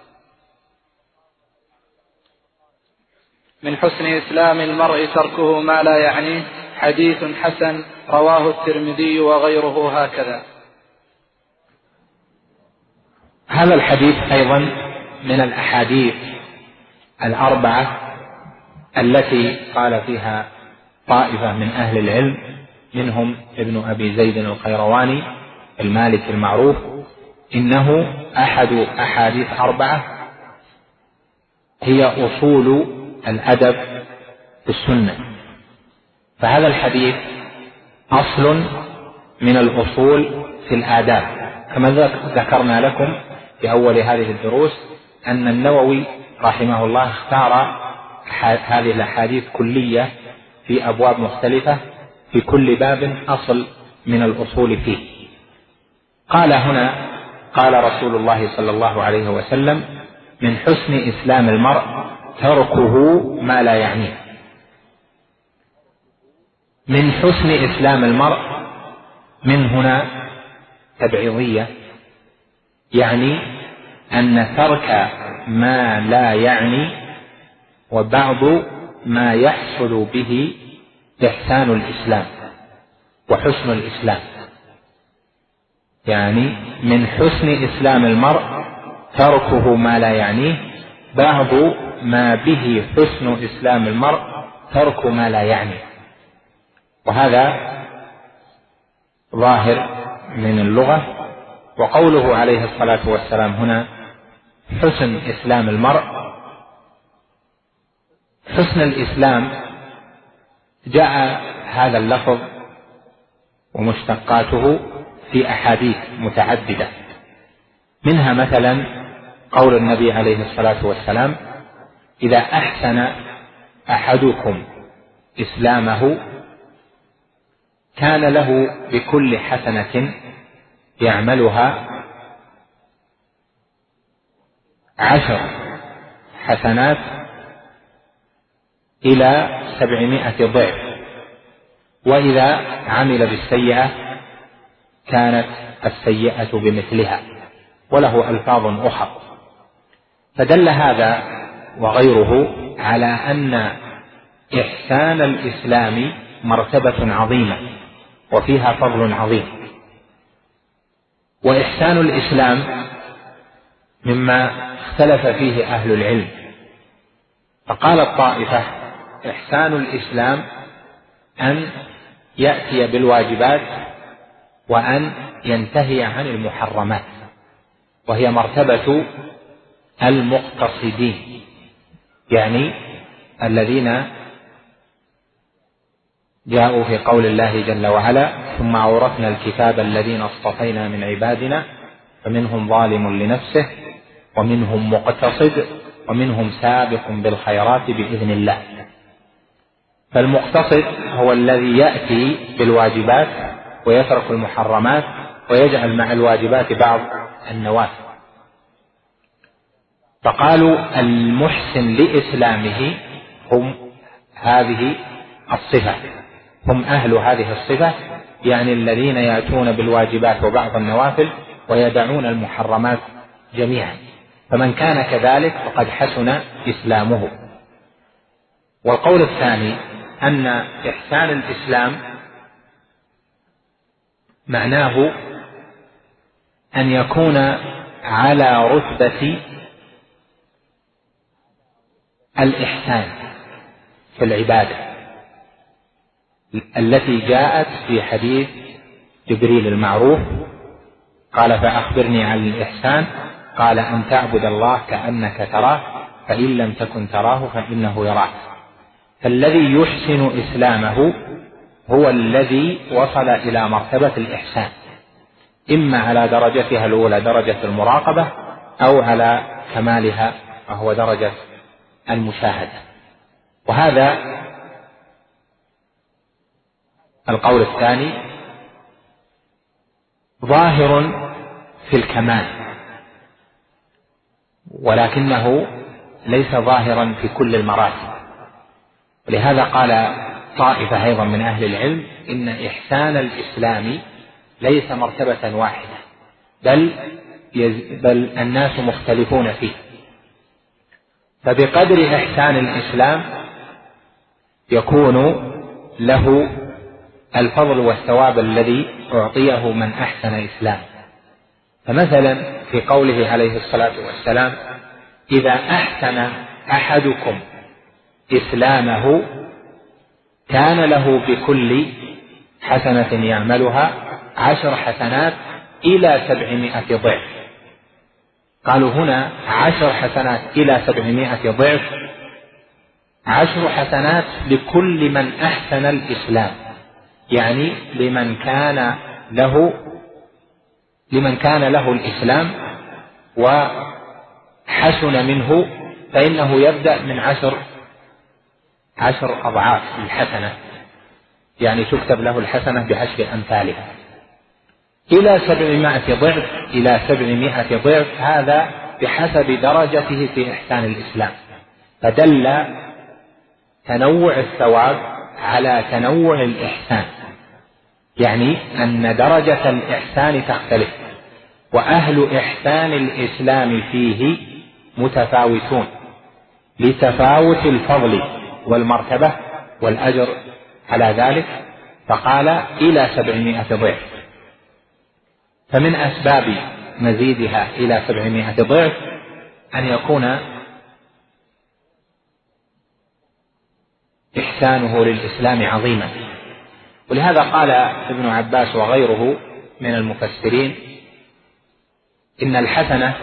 من حسن إسلام المرء تركه ما لا يعنيه، حديث حسن رواه الترمذي وغيره هكذا. هذا الحديث أيضا من الأحاديث الأربعة التي قال فيها طائفة من أهل العلم منهم ابن أبي زيد القيرواني المالكي المعروف إنه أحد أحاديث أربعة هي أصول الأدب في السنة. فهذا الحديث أصل من الأصول في الآداب، كما ذكرنا لكم في أول هذه الدروس أن النووي رحمه الله اختار هذه الأحاديث كلية في أبواب مختلفة، في كل باب أصل من الأصول فيه. قال هنا: قال رسول الله صلى الله عليه وسلم: من حسن إسلام المرء تركه ما لا يعنيه. من حسن إسلام المرء من هنا تبعيضية، يعني أن ترك ما لا يعني وبعض ما يحصل به إحسان الإسلام وحسن الإسلام. يعني من حسن إسلام المرء تركه ما لا يعنيه، بعض ما به حسن إسلام المرء ترك ما لا يعني. وهذا ظاهر من اللغة. وقوله عليه الصلاة والسلام هنا حسن إسلام المرء، حسن الإسلام جاء هذا اللفظ ومشتقاته في أحاديث متعددة، منها مثلا قول النبي عليه الصلاة والسلام: إذا أحسن أحدكم إسلامه كان له بكل حسنة يعملها عشر حسنات إلى سبعمائة ضعف، وإذا عمل بالسيئة كانت السيئة بمثلها، وله ألفاظ أخرى. فدل هذا وغيره على أن إحسان الإسلام مرتبة عظيمة وفيها فضل عظيم. وإحسان الإسلام مما اختلف فيه أهل العلم، فقال الطائفة: إحسان الإسلام أن يأتي بالواجبات وأن ينتهي عن المحرمات، وهي مرتبة المقتصدين، يعني الذين جاءوا في قول الله جل وعلا: ثم أورثنا الكتاب الذين اصطفينا من عبادنا فمنهم ظالم لنفسه ومنهم مقتصد ومنهم سابق بالخيرات بإذن الله. فالمقتصد هو الذي يأتي بالواجبات ويترك المحرمات ويجعل مع الواجبات بعض النوافل. فقالوا المحسن لإسلامه هم هذه الصفة، هم أهل هذه الصفة، يعني الذين يأتون بالواجبات وبعض النوافل ويدعون المحرمات جميعا، فمن كان كذلك فقد حسن إسلامه. والقول الثاني أن إحسان الإسلام معناه أن يكون على رتبة الإحسان في العبادة التي جاءت في حديث جبريل المعروف، قال فأخبرني عن الإحسان، قال أن تعبد الله كأنك تراه فإن لم تكن تراه فإنه يراك. فالذي يحسن إسلامه هو الذي وصل إلى مرتبة الإحسان، إما على درجتها الأولى درجة المراقبة أو على كمالها وهو درجة المشاهدة. وهذا القول الثاني ظاهر في الكمال، ولكنه ليس ظاهرا في كل المراتب. ولهذا قال طائفة أيضا من أهل العلم إن إحسان الإسلام ليس مرتبة واحدة، بل, بل الناس مختلفون فيه، فبقدر إحسان الإسلام يكون له الفضل والثواب الذي أعطيه من أحسن إسلام. فمثلا في قوله عليه الصلاة والسلام إذا أحسن أحدكم إسلامه كان له بكل حسنة يعملها عشر حسنات إلى سبعمائة ضعف. قالوا هنا عشر حسنات إلى سبعمائة ضعف، عشر حسنات لكل من أحسن الإسلام، يعني لمن كان له لمن كان له الإسلام وحسن منه، فإنه يبدأ من عشر عشر أضعاف الحسنة، يعني تكتب له الحسنة بعشر أمثالها إلى سبعمائة ضعف إلى سبعمائة ضعف، هذا بحسب درجته في إحسان الإسلام. فدل تنوع الثواب على تنوع الإحسان، يعني أن درجة الإحسان تختلف، وأهل إحسان الإسلام فيه متفاوتون لتفاوت الفضل والمرتبة والأجر على ذلك، فقال إلى سبعمائة ضعف. فمن أسباب مزيدها إلى سبعمائة ضعف أن يكون إحسانه للإسلام عظيما. ولهذا قال ابن عباس وغيره من المفسرين إن الحسنة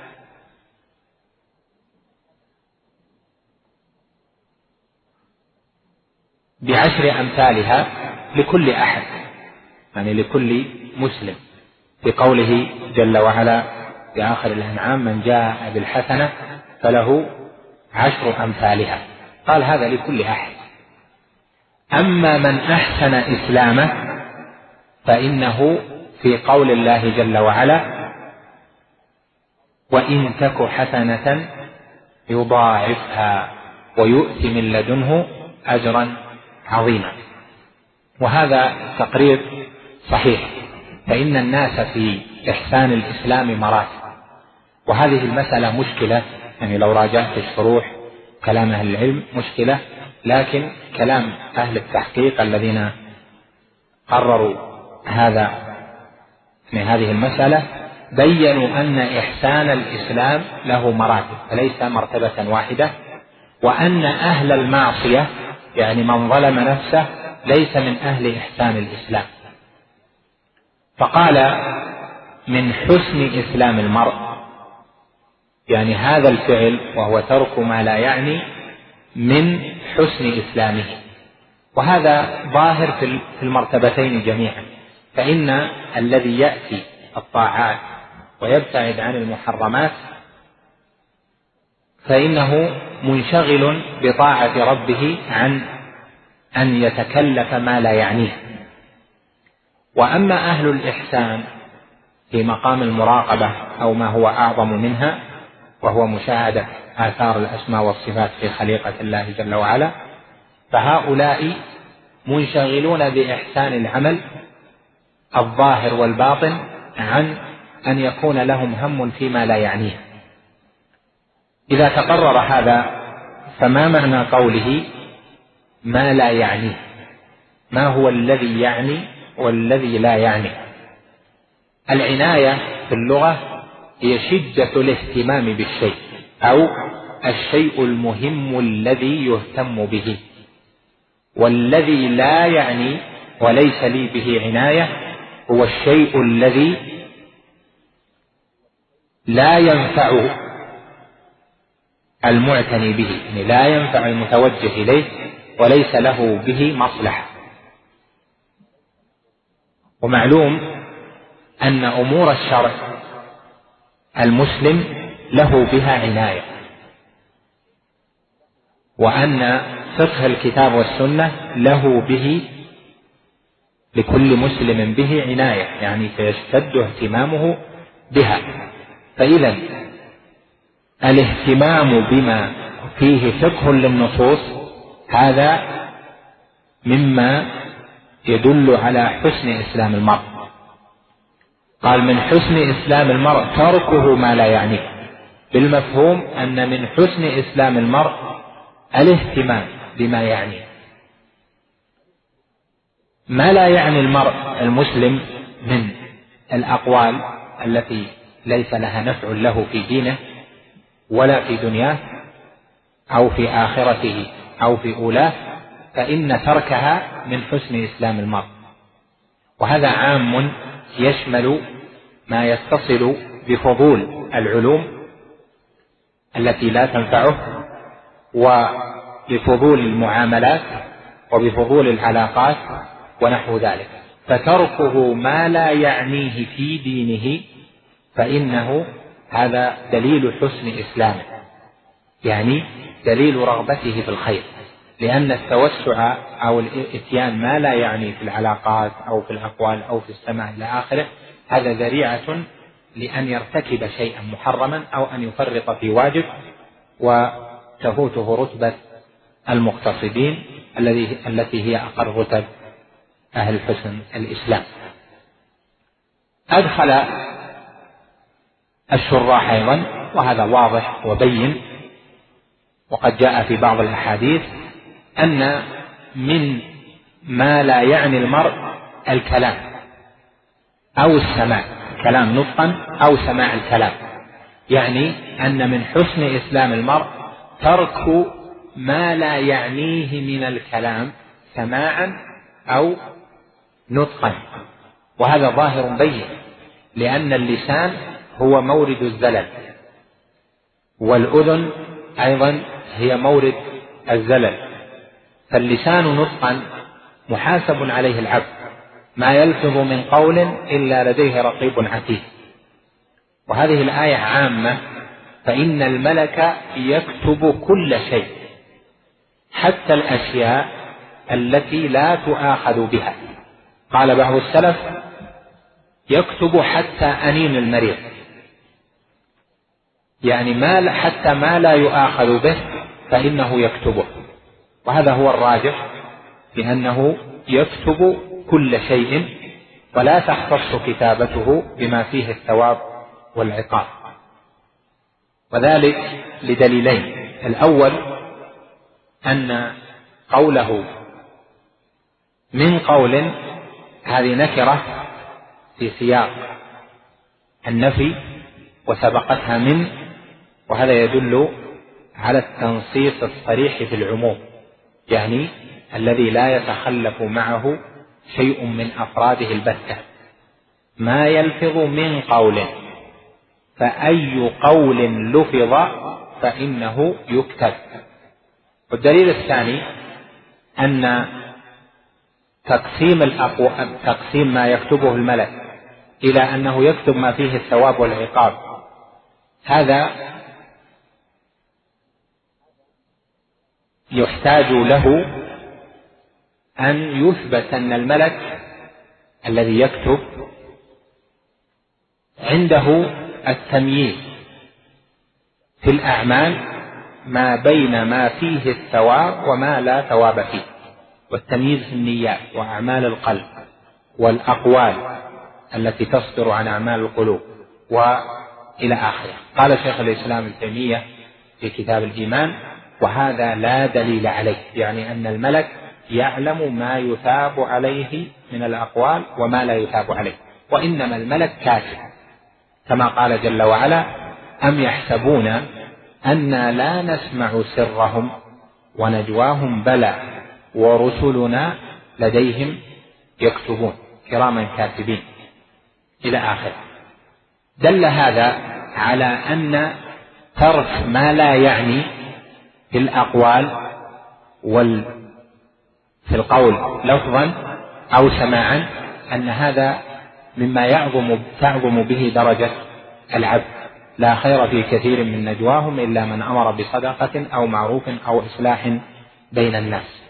بعشر أمثالها لكل أحد، يعني لكل مسلم، في قوله جل وعلا في آخر الأنعام من جاء بالحسنة فله عشر أمثالها، قال هذا لكل أحد. أما من أحسن إسلامه فإنه في قول الله جل وعلا وإن تك حسنة يضاعفها ويؤتي من لدنه أجرا عظيما. وهذا تقرير صحيح، فإن الناس في إحسان الإسلام مراتب، وهذه المسألة مشكلة، يعني لو راجعت الشروح كلام أهل العلم مشكلة، لكن كلام أهل التحقيق الذين قرروا هذا من هذه المسألة بيّنوا أن إحسان الإسلام له مراتب فليس مرتبة واحدة، وأن أهل المعصية يعني من ظلم نفسه ليس من أهل إحسان الإسلام. فقال من حسن إسلام المرء، يعني هذا الفعل وهو ترك ما لا يعني من حسن إسلامه، وهذا ظاهر في المرتبتين جميعا. فإن الذي يأتي الطاعات ويبتعد عن المحرمات فإنه منشغل بطاعة ربه عن أن يتكلف ما لا يعنيه. وأما أهل الإحسان في مقام المراقبة أو ما هو أعظم منها وهو مشاهدة آثار الأسماء والصفات في خليقة الله جل وعلا، فهؤلاء منشغلون بإحسان العمل الظاهر والباطن عن أن يكون لهم هم فيما لا يعنيه. إذا تقرر هذا فما معنى قوله ما لا يعنيه؟ ما هو الذي يعني والذي لا يعني؟ العناية في اللغة هي شدة الاهتمام بالشيء أو الشيء المهم الذي يهتم به، والذي لا يعني وليس لي به عناية هو الشيء الذي لا ينفع المعتني به، يعني لا ينفع المتوجه إليه وليس له به مصلحة. ومعلوم أن أمور الشرع المسلم له بها عناية، وأن فقه الكتاب والسنة له به لكل مسلم به عناية، يعني فيشتد اهتمامه بها. فإذا الاهتمام بما فيه فقه للنصوص هذا مما يدل على حسن إسلام المرء. قال من حسن إسلام المرء تركه ما لا يعنيه، بالمفهوم أن من حسن إسلام المرء الاهتمام بما يعنيه. ما لا يعني المرء المسلم من الأقوال التي ليس لها نفع له في دينه ولا في دنياه أو في آخرته أو في أولاه، فإن تركها من حسن إسلام المرء. وهذا عام يشمل ما يتصل بفضول العلوم التي لا تنفعه، وبفضول المعاملات، وبفضول العلاقات ونحو ذلك. فتركه ما لا يعنيه في دينه فإنه هذا دليل حسن إسلامه، يعني دليل رغبته في الخير، لأن التوسع أو الإتيان ما لا يعني في العلاقات أو في الأقوال أو في السماع إلى آخره هذا ذريعة لأن يرتكب شيئا محرما أو أن يفرط في واجب وتفوته رتبة المقتصدين التي هي أقل رتب أهل حسن الإسلام. أدخل الشراح أيضا، وهذا واضح وبين، وقد جاء في بعض الأحاديث أن من ما لا يعني المرء الكلام أو السماع، كلام نطقا أو سماع الكلام، يعني أن من حسن إسلام المرء ترك ما لا يعنيه من الكلام سماعا أو نطقا. وهذا ظاهر بين، لأن اللسان هو مورد الزلل، والأذن أيضا هي مورد الزلل. فاللسان نطقا محاسب عليه العبد، ما يلفظ من قول إلا لديه رقيب عتيد. وهذه الآية عامة، فإن الملك يكتب كل شيء حتى الأشياء التي لا تؤاخذ بها. قال بعض السلف يكتب حتى أنين المريض، يعني ما حتى ما لا يؤاخذ به فإنه يكتبه. وهذا هو الراجح، لأنه يكتب كل شيء ولا تختص كتابته بما فيه الثواب والعقاب. وذلك لدليلين: الأول أن قوله من قول هذه نكرة في سياق النفي وسبقتها من، وهذا يدل على التنصيص الصريح في العموم، يعني الذي لا يتخلف معه شيء من أفراده البتة. ما يلفظ من قول، فأي قول لفظ فإنه يكتب. والدليل الثاني أن تقسيم الأقوال، تقسيم ما يكتبه الملك إلى أنه يكتب ما فيه الثواب والعقاب، هذا يحتاج له أن يثبت أن الملك الذي يكتب عنده التمييز في الأعمال ما بين ما فيه الثواب وما لا ثواب فيه، والتمييز في النيات وأعمال القلب والأقوال التي تصدر عن أعمال القلوب وإلى آخره. قال شيخ الإسلام ابن تيمية في كتاب الإيمان: وهذا لا دليل عليه، يعني أن الملك يعلم ما يثاب عليه من الأقوال وما لا يثاب عليه، وإنما الملك كاتب، كما قال جل وعلا: أم يحسبون أنا لا نسمع سرهم ونجواهم بلى ورسلنا لديهم يكتبون كراما كاتبين إلى آخره. دل هذا على أن ترك ما لا يعني في الأقوال وال في القول لفظا أو سماعا أن هذا مما يعظم تعظم به درجة العبد. لا خير في كثير من نجواهم إلا من أمر بصدقة أو معروف أو إصلاح بين الناس.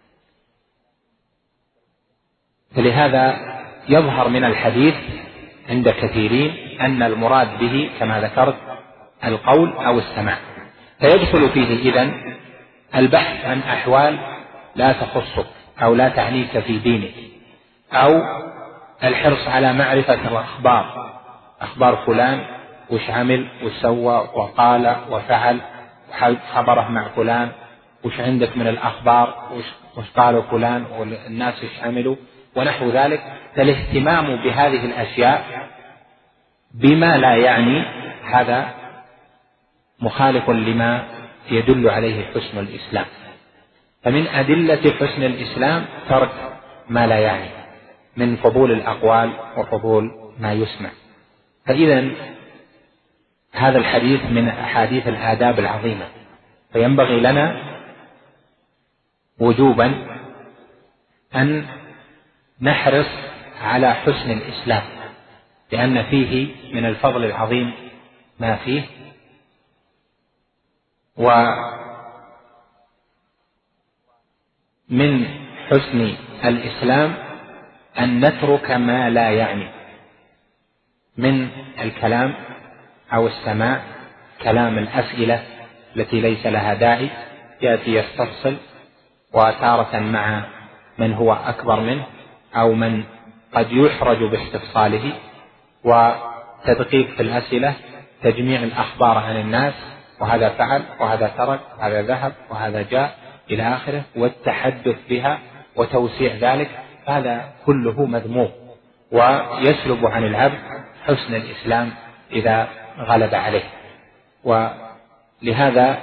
فلهذا يظهر من الحديث عند كثيرين أن المراد به كما ذكرت القول أو السماع، فيدخل فيه إذن البحث عن أحوال لا تخصك أو لا تعنيك في دينك، أو الحرص على معرفة الأخبار، أخبار فلان وش عمل وسوى وقال وفعل، خبره مع فلان، وش عندك من الأخبار، وش قالوا فلان والناس وش عملوا ونحو ذلك. فالاهتمام بهذه الأشياء بما لا يعني هذا مخالف لما يدل عليه حسن الإسلام. فمن أدلة حسن الإسلام ترك ما لا يعني من فضول الأقوال وفضول ما يسمع. فإذا هذا الحديث من أحاديث الآداب العظيمة، فينبغي لنا وجوبا أن نحرص على حسن الإسلام، لأن فيه من الفضل العظيم ما فيه. ومن حسن الإسلام أن نترك ما لا يعني من الكلام أو السماع، كلام الأسئلة التي ليس لها داعي، يأتي يستفصل وتارة مع من هو أكبر منه أو من قد يحرج باستفصاله، وتدقيق في الأسئلة، تجميع الأخبار عن الناس، وهذا فعل وهذا ترك وهذا ذهب وهذا جاء إلى آخره، والتحدث بها وتوسيع ذلك، هذا كله مذموم ويسلب عن العبد حسن الإسلام إذا غلب عليه. ولهذا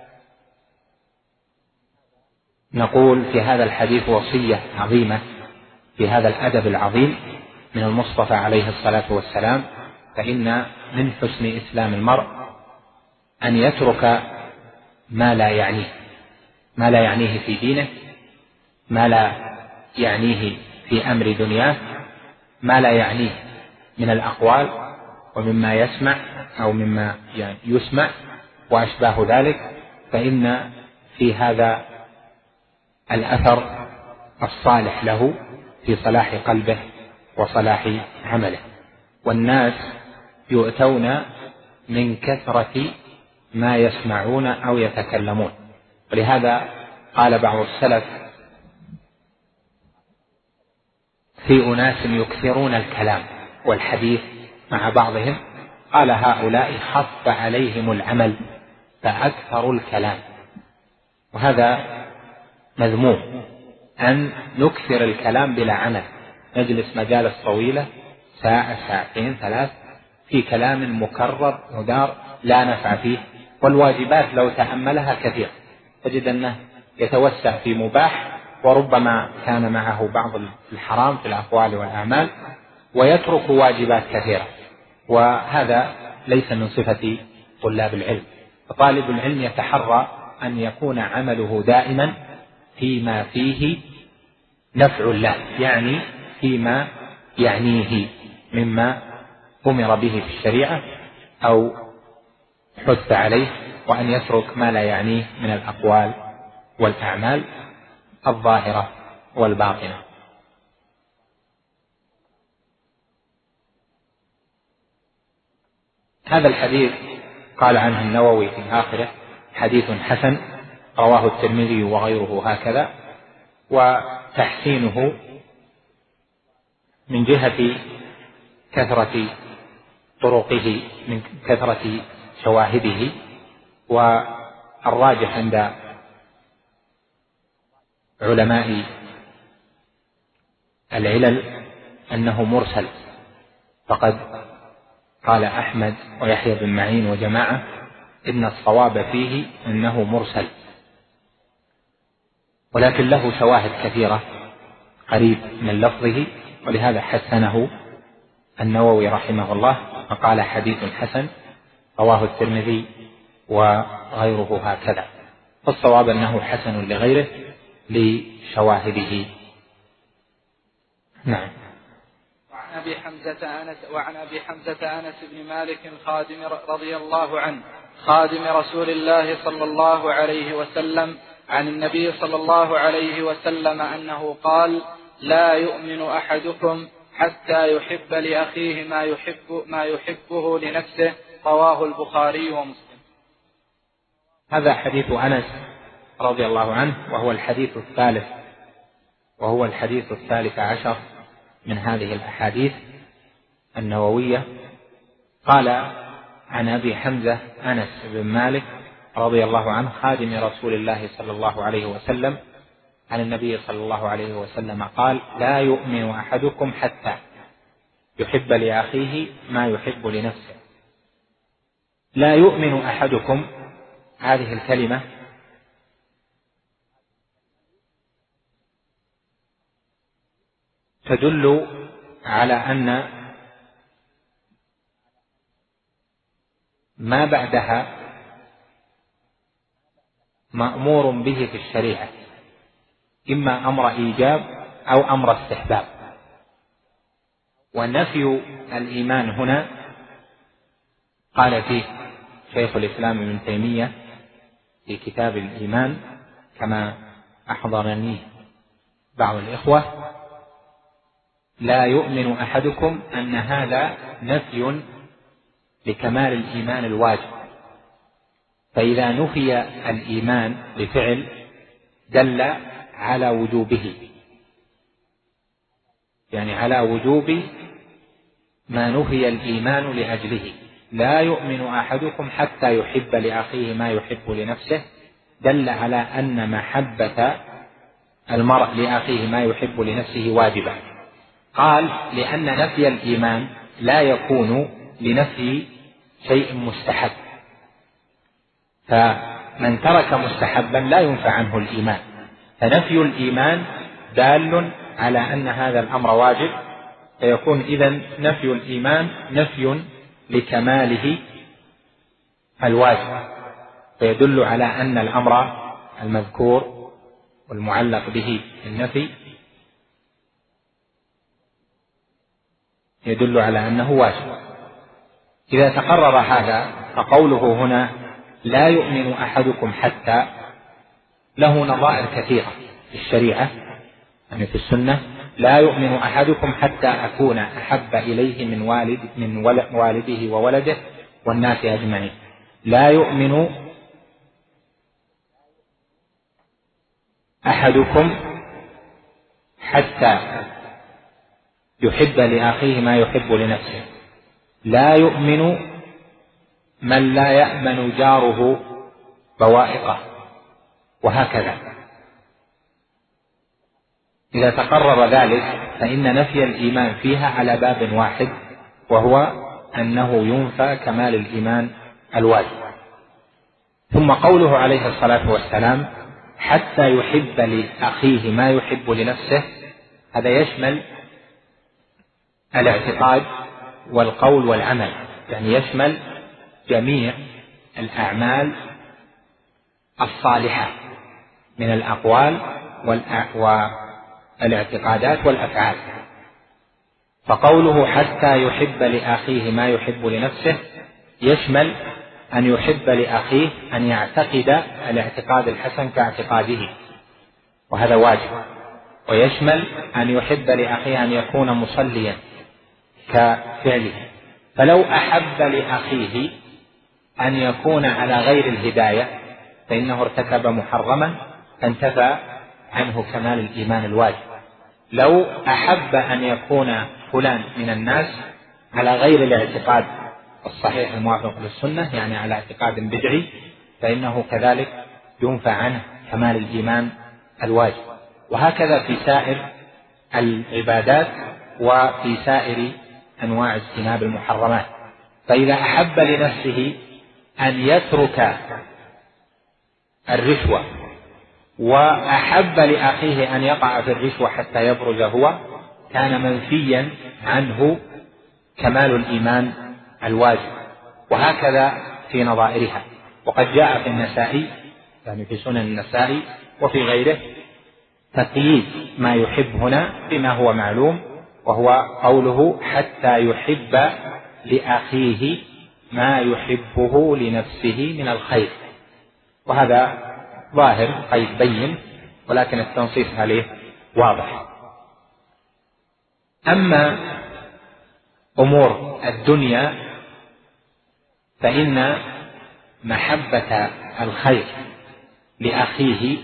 نقول في هذا الحديث وصية عظيمة في هذا الأدب العظيم من المصطفى عليه الصلاة والسلام. فإن من حسن إسلام المرء أن يترك ما لا يعنيه، ما لا يعنيه في دينه، ما لا يعنيه في أمر دنياه، ما لا يعنيه من الأقوال ومما يسمع أو مما يسمع وأشباه ذلك، فإن في هذا الأثر الصالح له في صلاح قلبه وصلاح عمله. والناس يؤتون من كثرة ما يسمعون أو يتكلمون، ولهذا قال بعض السلف في أناس يكثرون الكلام والحديث مع بعضهم، قال هؤلاء خف عليهم العمل فأكثروا الكلام. وهذا مذموم أن نكثر الكلام بلا عمل، نجلس مجالس طويلة ساعة ساعتين ثلاث في كلام مكرر مدار لا نفع فيه، والواجبات لو تأملها كثير تجد أنه يتوسع في مباح، وربما كان معه بعض الحرام في الأقوال والأعمال، ويترك واجبات كثيرة، وهذا ليس من صفة طلاب العلم. فطالب العلم يتحرى أن يكون عمله دائما فيما فيه نفع الله، يعني فيما يعنيه مما أمر به في الشريعة أو حث عليه، وأن يترك ما لا يعنيه من الأقوال والأعمال الظاهرة والباطنة. هذا الحديث قال عنه النووي في آخره حديث حسن رواه الترمذي وغيره هكذا. وتحسينه من جهة كثرة طرقه، من كثرة شواهده، والراجح عند علماء العلل أنه مرسل، فقد قال أحمد ويحيى بن معين وجماعة إن الصواب فيه أنه مرسل، ولكن له شواهد كثيرة قريب من لفظه، ولهذا حسنه النووي رحمه الله فقال حديث حسن رواه الترمذي وغيره هكذا. فالصواب أنه حسن لغيره لشواهده. نعم. وعن أبي حمزة أنس وعن أبي حمزة أنس بن مالك خادم رضي الله عنه خادم رسول الله صلى الله عليه وسلم عن النبي صلى الله عليه وسلم أنه قال: لا يؤمن أحدكم حتى يحب لأخيه ما يحب ما يحبه لنفسه. رواه البخاري ومسلم. هذا حديث أنس رضي الله عنه، وهو الحديث الثالث وهو الحديث الثالث عشر من هذه الأحاديث النووية. قال عن أبي حمزة أنس بن مالك رضي الله عنه خادم رسول الله صلى الله عليه وسلم عن النبي صلى الله عليه وسلم قال: لا يؤمن أحدكم حتى يحب لأخيه ما يحب لنفسه. لا يؤمن أحدكم، هذه الكلمة تدل على أن ما بعدها مأمور به في الشريعة، إما أمر إيجاب أو أمر استحباب. ونفي الإيمان هنا قال فيه شيخ الإسلام ابن تيمية في كتاب الإيمان كما أحضرني بعض الإخوة: لا يؤمن أحدكم، أن هذا نفي لكمال الإيمان الواجب، فإذا نفي الإيمان بفعل دل على وجوبه، يعني على وجوب ما نفي الإيمان لأجله. لا يؤمن أحدكم حتى يحب لأخيه ما يحب لنفسه، دل على أن محبة المرء لأخيه ما يحب لنفسه واجبة. قال: لأن نفي الإيمان لا يكون لنفي شيء مستحب، فمن ترك مستحبا لا ينفع عنه الإيمان، فنفي الإيمان دال على أن هذا الأمر واجب، فيكون إذن نفي الإيمان نفي لكماله الواجب، فيدل على أن الأمر المذكور والمعلق به النفي يدل على أنه واجب. إذا تقرر هذا فقوله هنا لا يؤمن أحدكم حتى له نظائر كثيرة في الشريعة، يعني في السنة: لا يؤمن أحدكم حتى أكون أحب إليه من والد من والده وولده والناس أجمعين. لا يؤمن أحدكم حتى يحب لأخيه ما يحب لنفسه. لا يؤمن من لا يأمن جاره بوائقه، وهكذا. إذا تقرر ذلك فإن نفي الإيمان فيها على باب واحد، وهو أنه ينفى كمال الإيمان الواجب. ثم قوله عليه الصلاة والسلام: حتى يحب لأخيه ما يحب لنفسه، هذا يشمل الاعتقاد والقول والعمل، يعني يشمل جميع الأعمال الصالحة من الأقوال والاعتقادات والأفعال. فقوله حتى يحب لأخيه ما يحب لنفسه يشمل أن يحب لأخيه أن يعتقد الاعتقاد الحسن كاعتقاده، وهذا واجب. ويشمل أن يحب لأخيه أن يكون مصليا كفعله. فلو أحب لأخيه أن يكون على غير الهداية فإنه ارتكب محرما فانتفى عنه كمال الإيمان الواجب. لو أحب أن يكون فلان من الناس على غير الاعتقاد الصحيح الموافق للسنة، يعني على اعتقاد بدعي، فإنه كذلك ينفى عنه كمال الإيمان الواجب. وهكذا في سائر العبادات وفي سائر أنواع اجتناب المحرمات. فإذا أحب لنفسه أن يترك الرشوة وأحب لأخيه أن يقع في الرشوة حتى يبرز هو، كان منفيا عنه كمال الإيمان الواجب. وهكذا في نظائرها. وقد جاء في النسائي، يعني في سنن النسائي وفي غيره، تقييد ما يحب هنا بما هو معلوم، وهو قوله حتى يحب لأخيه ما يحبه لنفسه من الخير. وهذا ظاهر قيد بين، ولكن التنصيص عليه واضح. أما أمور الدنيا فإن محبة الخير لأخيه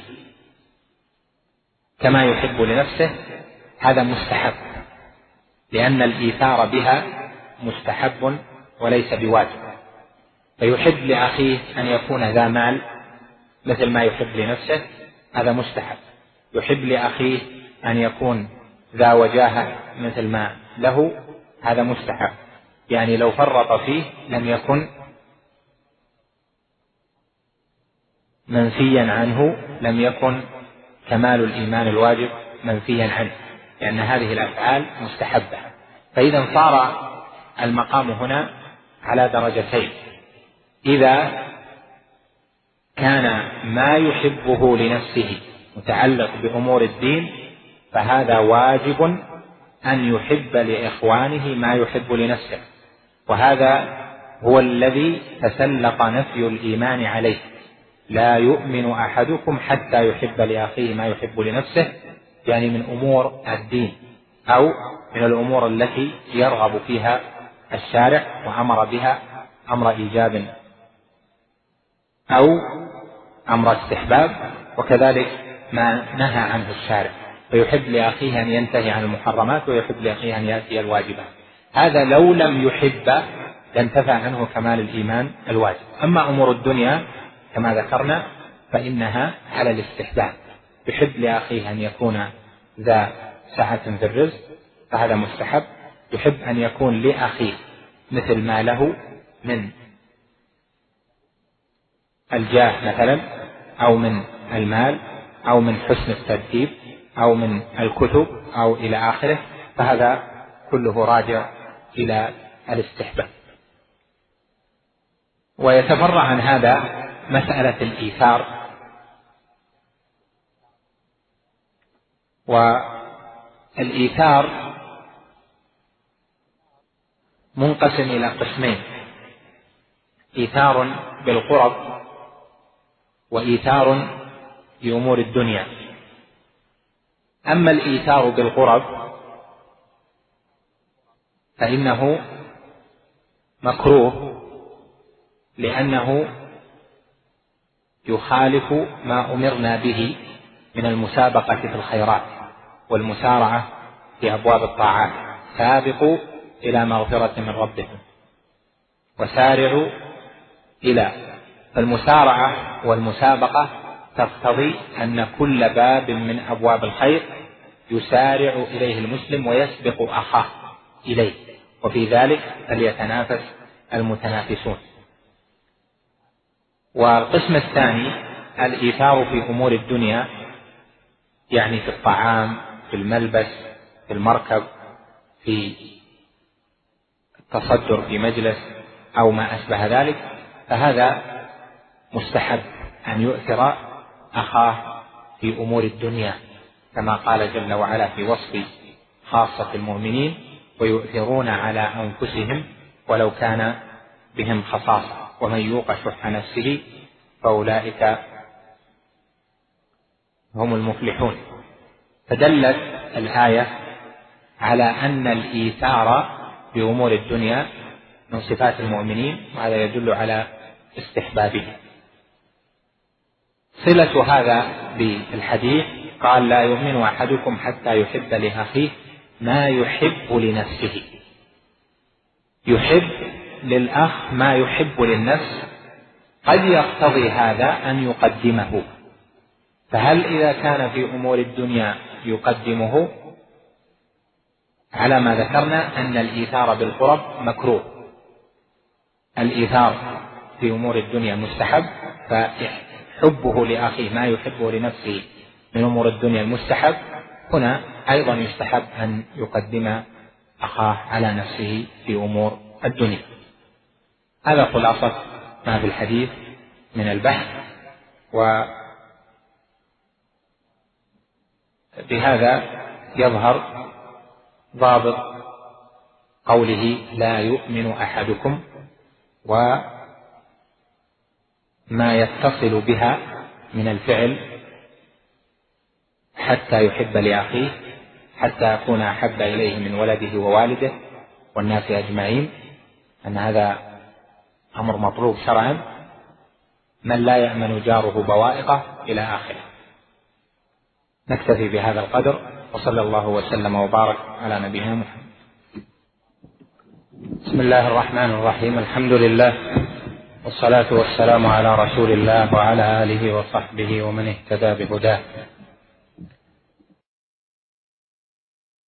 كما يحب لنفسه هذا مستحب، لأن الإيثار بها مستحب وليس بواجب. فيحب لأخيه أن يكون ذا مال مثل ما يحب لنفسه، هذا مستحب. يحب لأخيه أن يكون ذا وجاهة مثل ما له، هذا مستحب. يعني لو فرط فيه لم يكن منفيا عنه، لم يكن كمال الإيمان الواجب منفيا عنه، لأن هذه الأفعال مستحبة. فإذا صار المقام هنا على درجتين: إذا كان ما يحبه لنفسه متعلق بأمور الدين فهذا واجب أن يحب لإخوانه ما يحب لنفسه، وهذا هو الذي تسلق نفي الإيمان عليه: لا يؤمن أحدكم حتى يحب لأخيه ما يحب لنفسه، يعني من أمور الدين أو من الأمور التي يرغب فيها الشارع وأمر بها أمر إيجاب أو أمر استحباب، وكذلك ما نهى عنه الشارع. فيحب لأخيه أن ينتهي عن المحرمات ويحب لأخيه أن يأتي الواجبات. هذا لو لم يحب لانتفى عنه كمال الإيمان الواجب. أما أمور الدنيا كما ذكرنا فإنها على الاستحباب. يحب لأخيه أن يكون ذا سعة في الرزق فهذا مستحب. يحب أن يكون لأخيه مثل ما له من الجاه مثلا، أو من المال، أو من حسن الترتيب، أو من الكتب، أو إلى آخره، فهذا كله راجع إلى الاستحباب. ويتفرع عن هذا مسألة الإيثار. والإيثار منقسم إلى قسمين: إيثار بالقرب وإيثار بأمور الدنيا. أما الإيثار بالقرب فإنه مكروه، لأنه يخالف ما أمرنا به من المسابقة في الخيرات والمسارعة في أبواب الطاعات: سابقوا إلى مغفرة من ربكم وسارعوا إلى. فالمسارعة والمسابقة تقتضي أن كل باب من أبواب الخير يسارع إليه المسلم ويسبق أخاه إليه، وفي ذلك فليتنافس المتنافسون. والقسم الثاني الإيثار في أمور الدنيا، يعني في الطعام، في الملبس، في المركب، في التصدر في مجلس أو ما أشبه ذلك، فهذا مستحب أن يؤثر أخاه في أمور الدنيا، كما قال جل وعلا في وصف خاصة المؤمنين: ويؤثرون على أنفسهم ولو كان بهم خصاصة ومن يوق شح نفسه فأولئك هم المفلحون. فدلت الآية على أن الإيثار بأمور الدنيا من صفات المؤمنين، وهذا يدل على استحبابه. صلة هذا بالحديث قال لا يؤمن أحدكم حتى يحب لأخيه ما يحب لنفسه. يحب للأخ ما يحب للنفس، قد يقتضي هذا أن يقدمه، فهل إذا كان في أمور الدنيا يقدمه؟ على ما ذكرنا أن الإيثار بالقرب مكروه، الإيثار في أمور الدنيا مستحب، فحبه لأخيه ما يحبه لنفسه من أمور الدنيا المستحب، هنا أيضا يستحب أن يقدم أخاه على نفسه في أمور الدنيا. هذا خلاصة ما في الحديث من البحث، وبهذا يظهر ضابط قوله لا يؤمن أحدكم وما يتصل بها من الفعل حتى يحب لأخيه، حتى أكون أحب إليه من ولده ووالده والناس أجمعين، أن هذا أمر مطلوب شرعا، من لا يأمن جاره بوائقه إلى آخره. نكتفي بهذا القدر، وصلى الله وسلم وبارك على نبينا محمد. بسم الله الرحمن الرحيم، الحمد لله والصلاة والسلام على رسول الله وعلى آله وصحبه ومن اهتدى بهداه.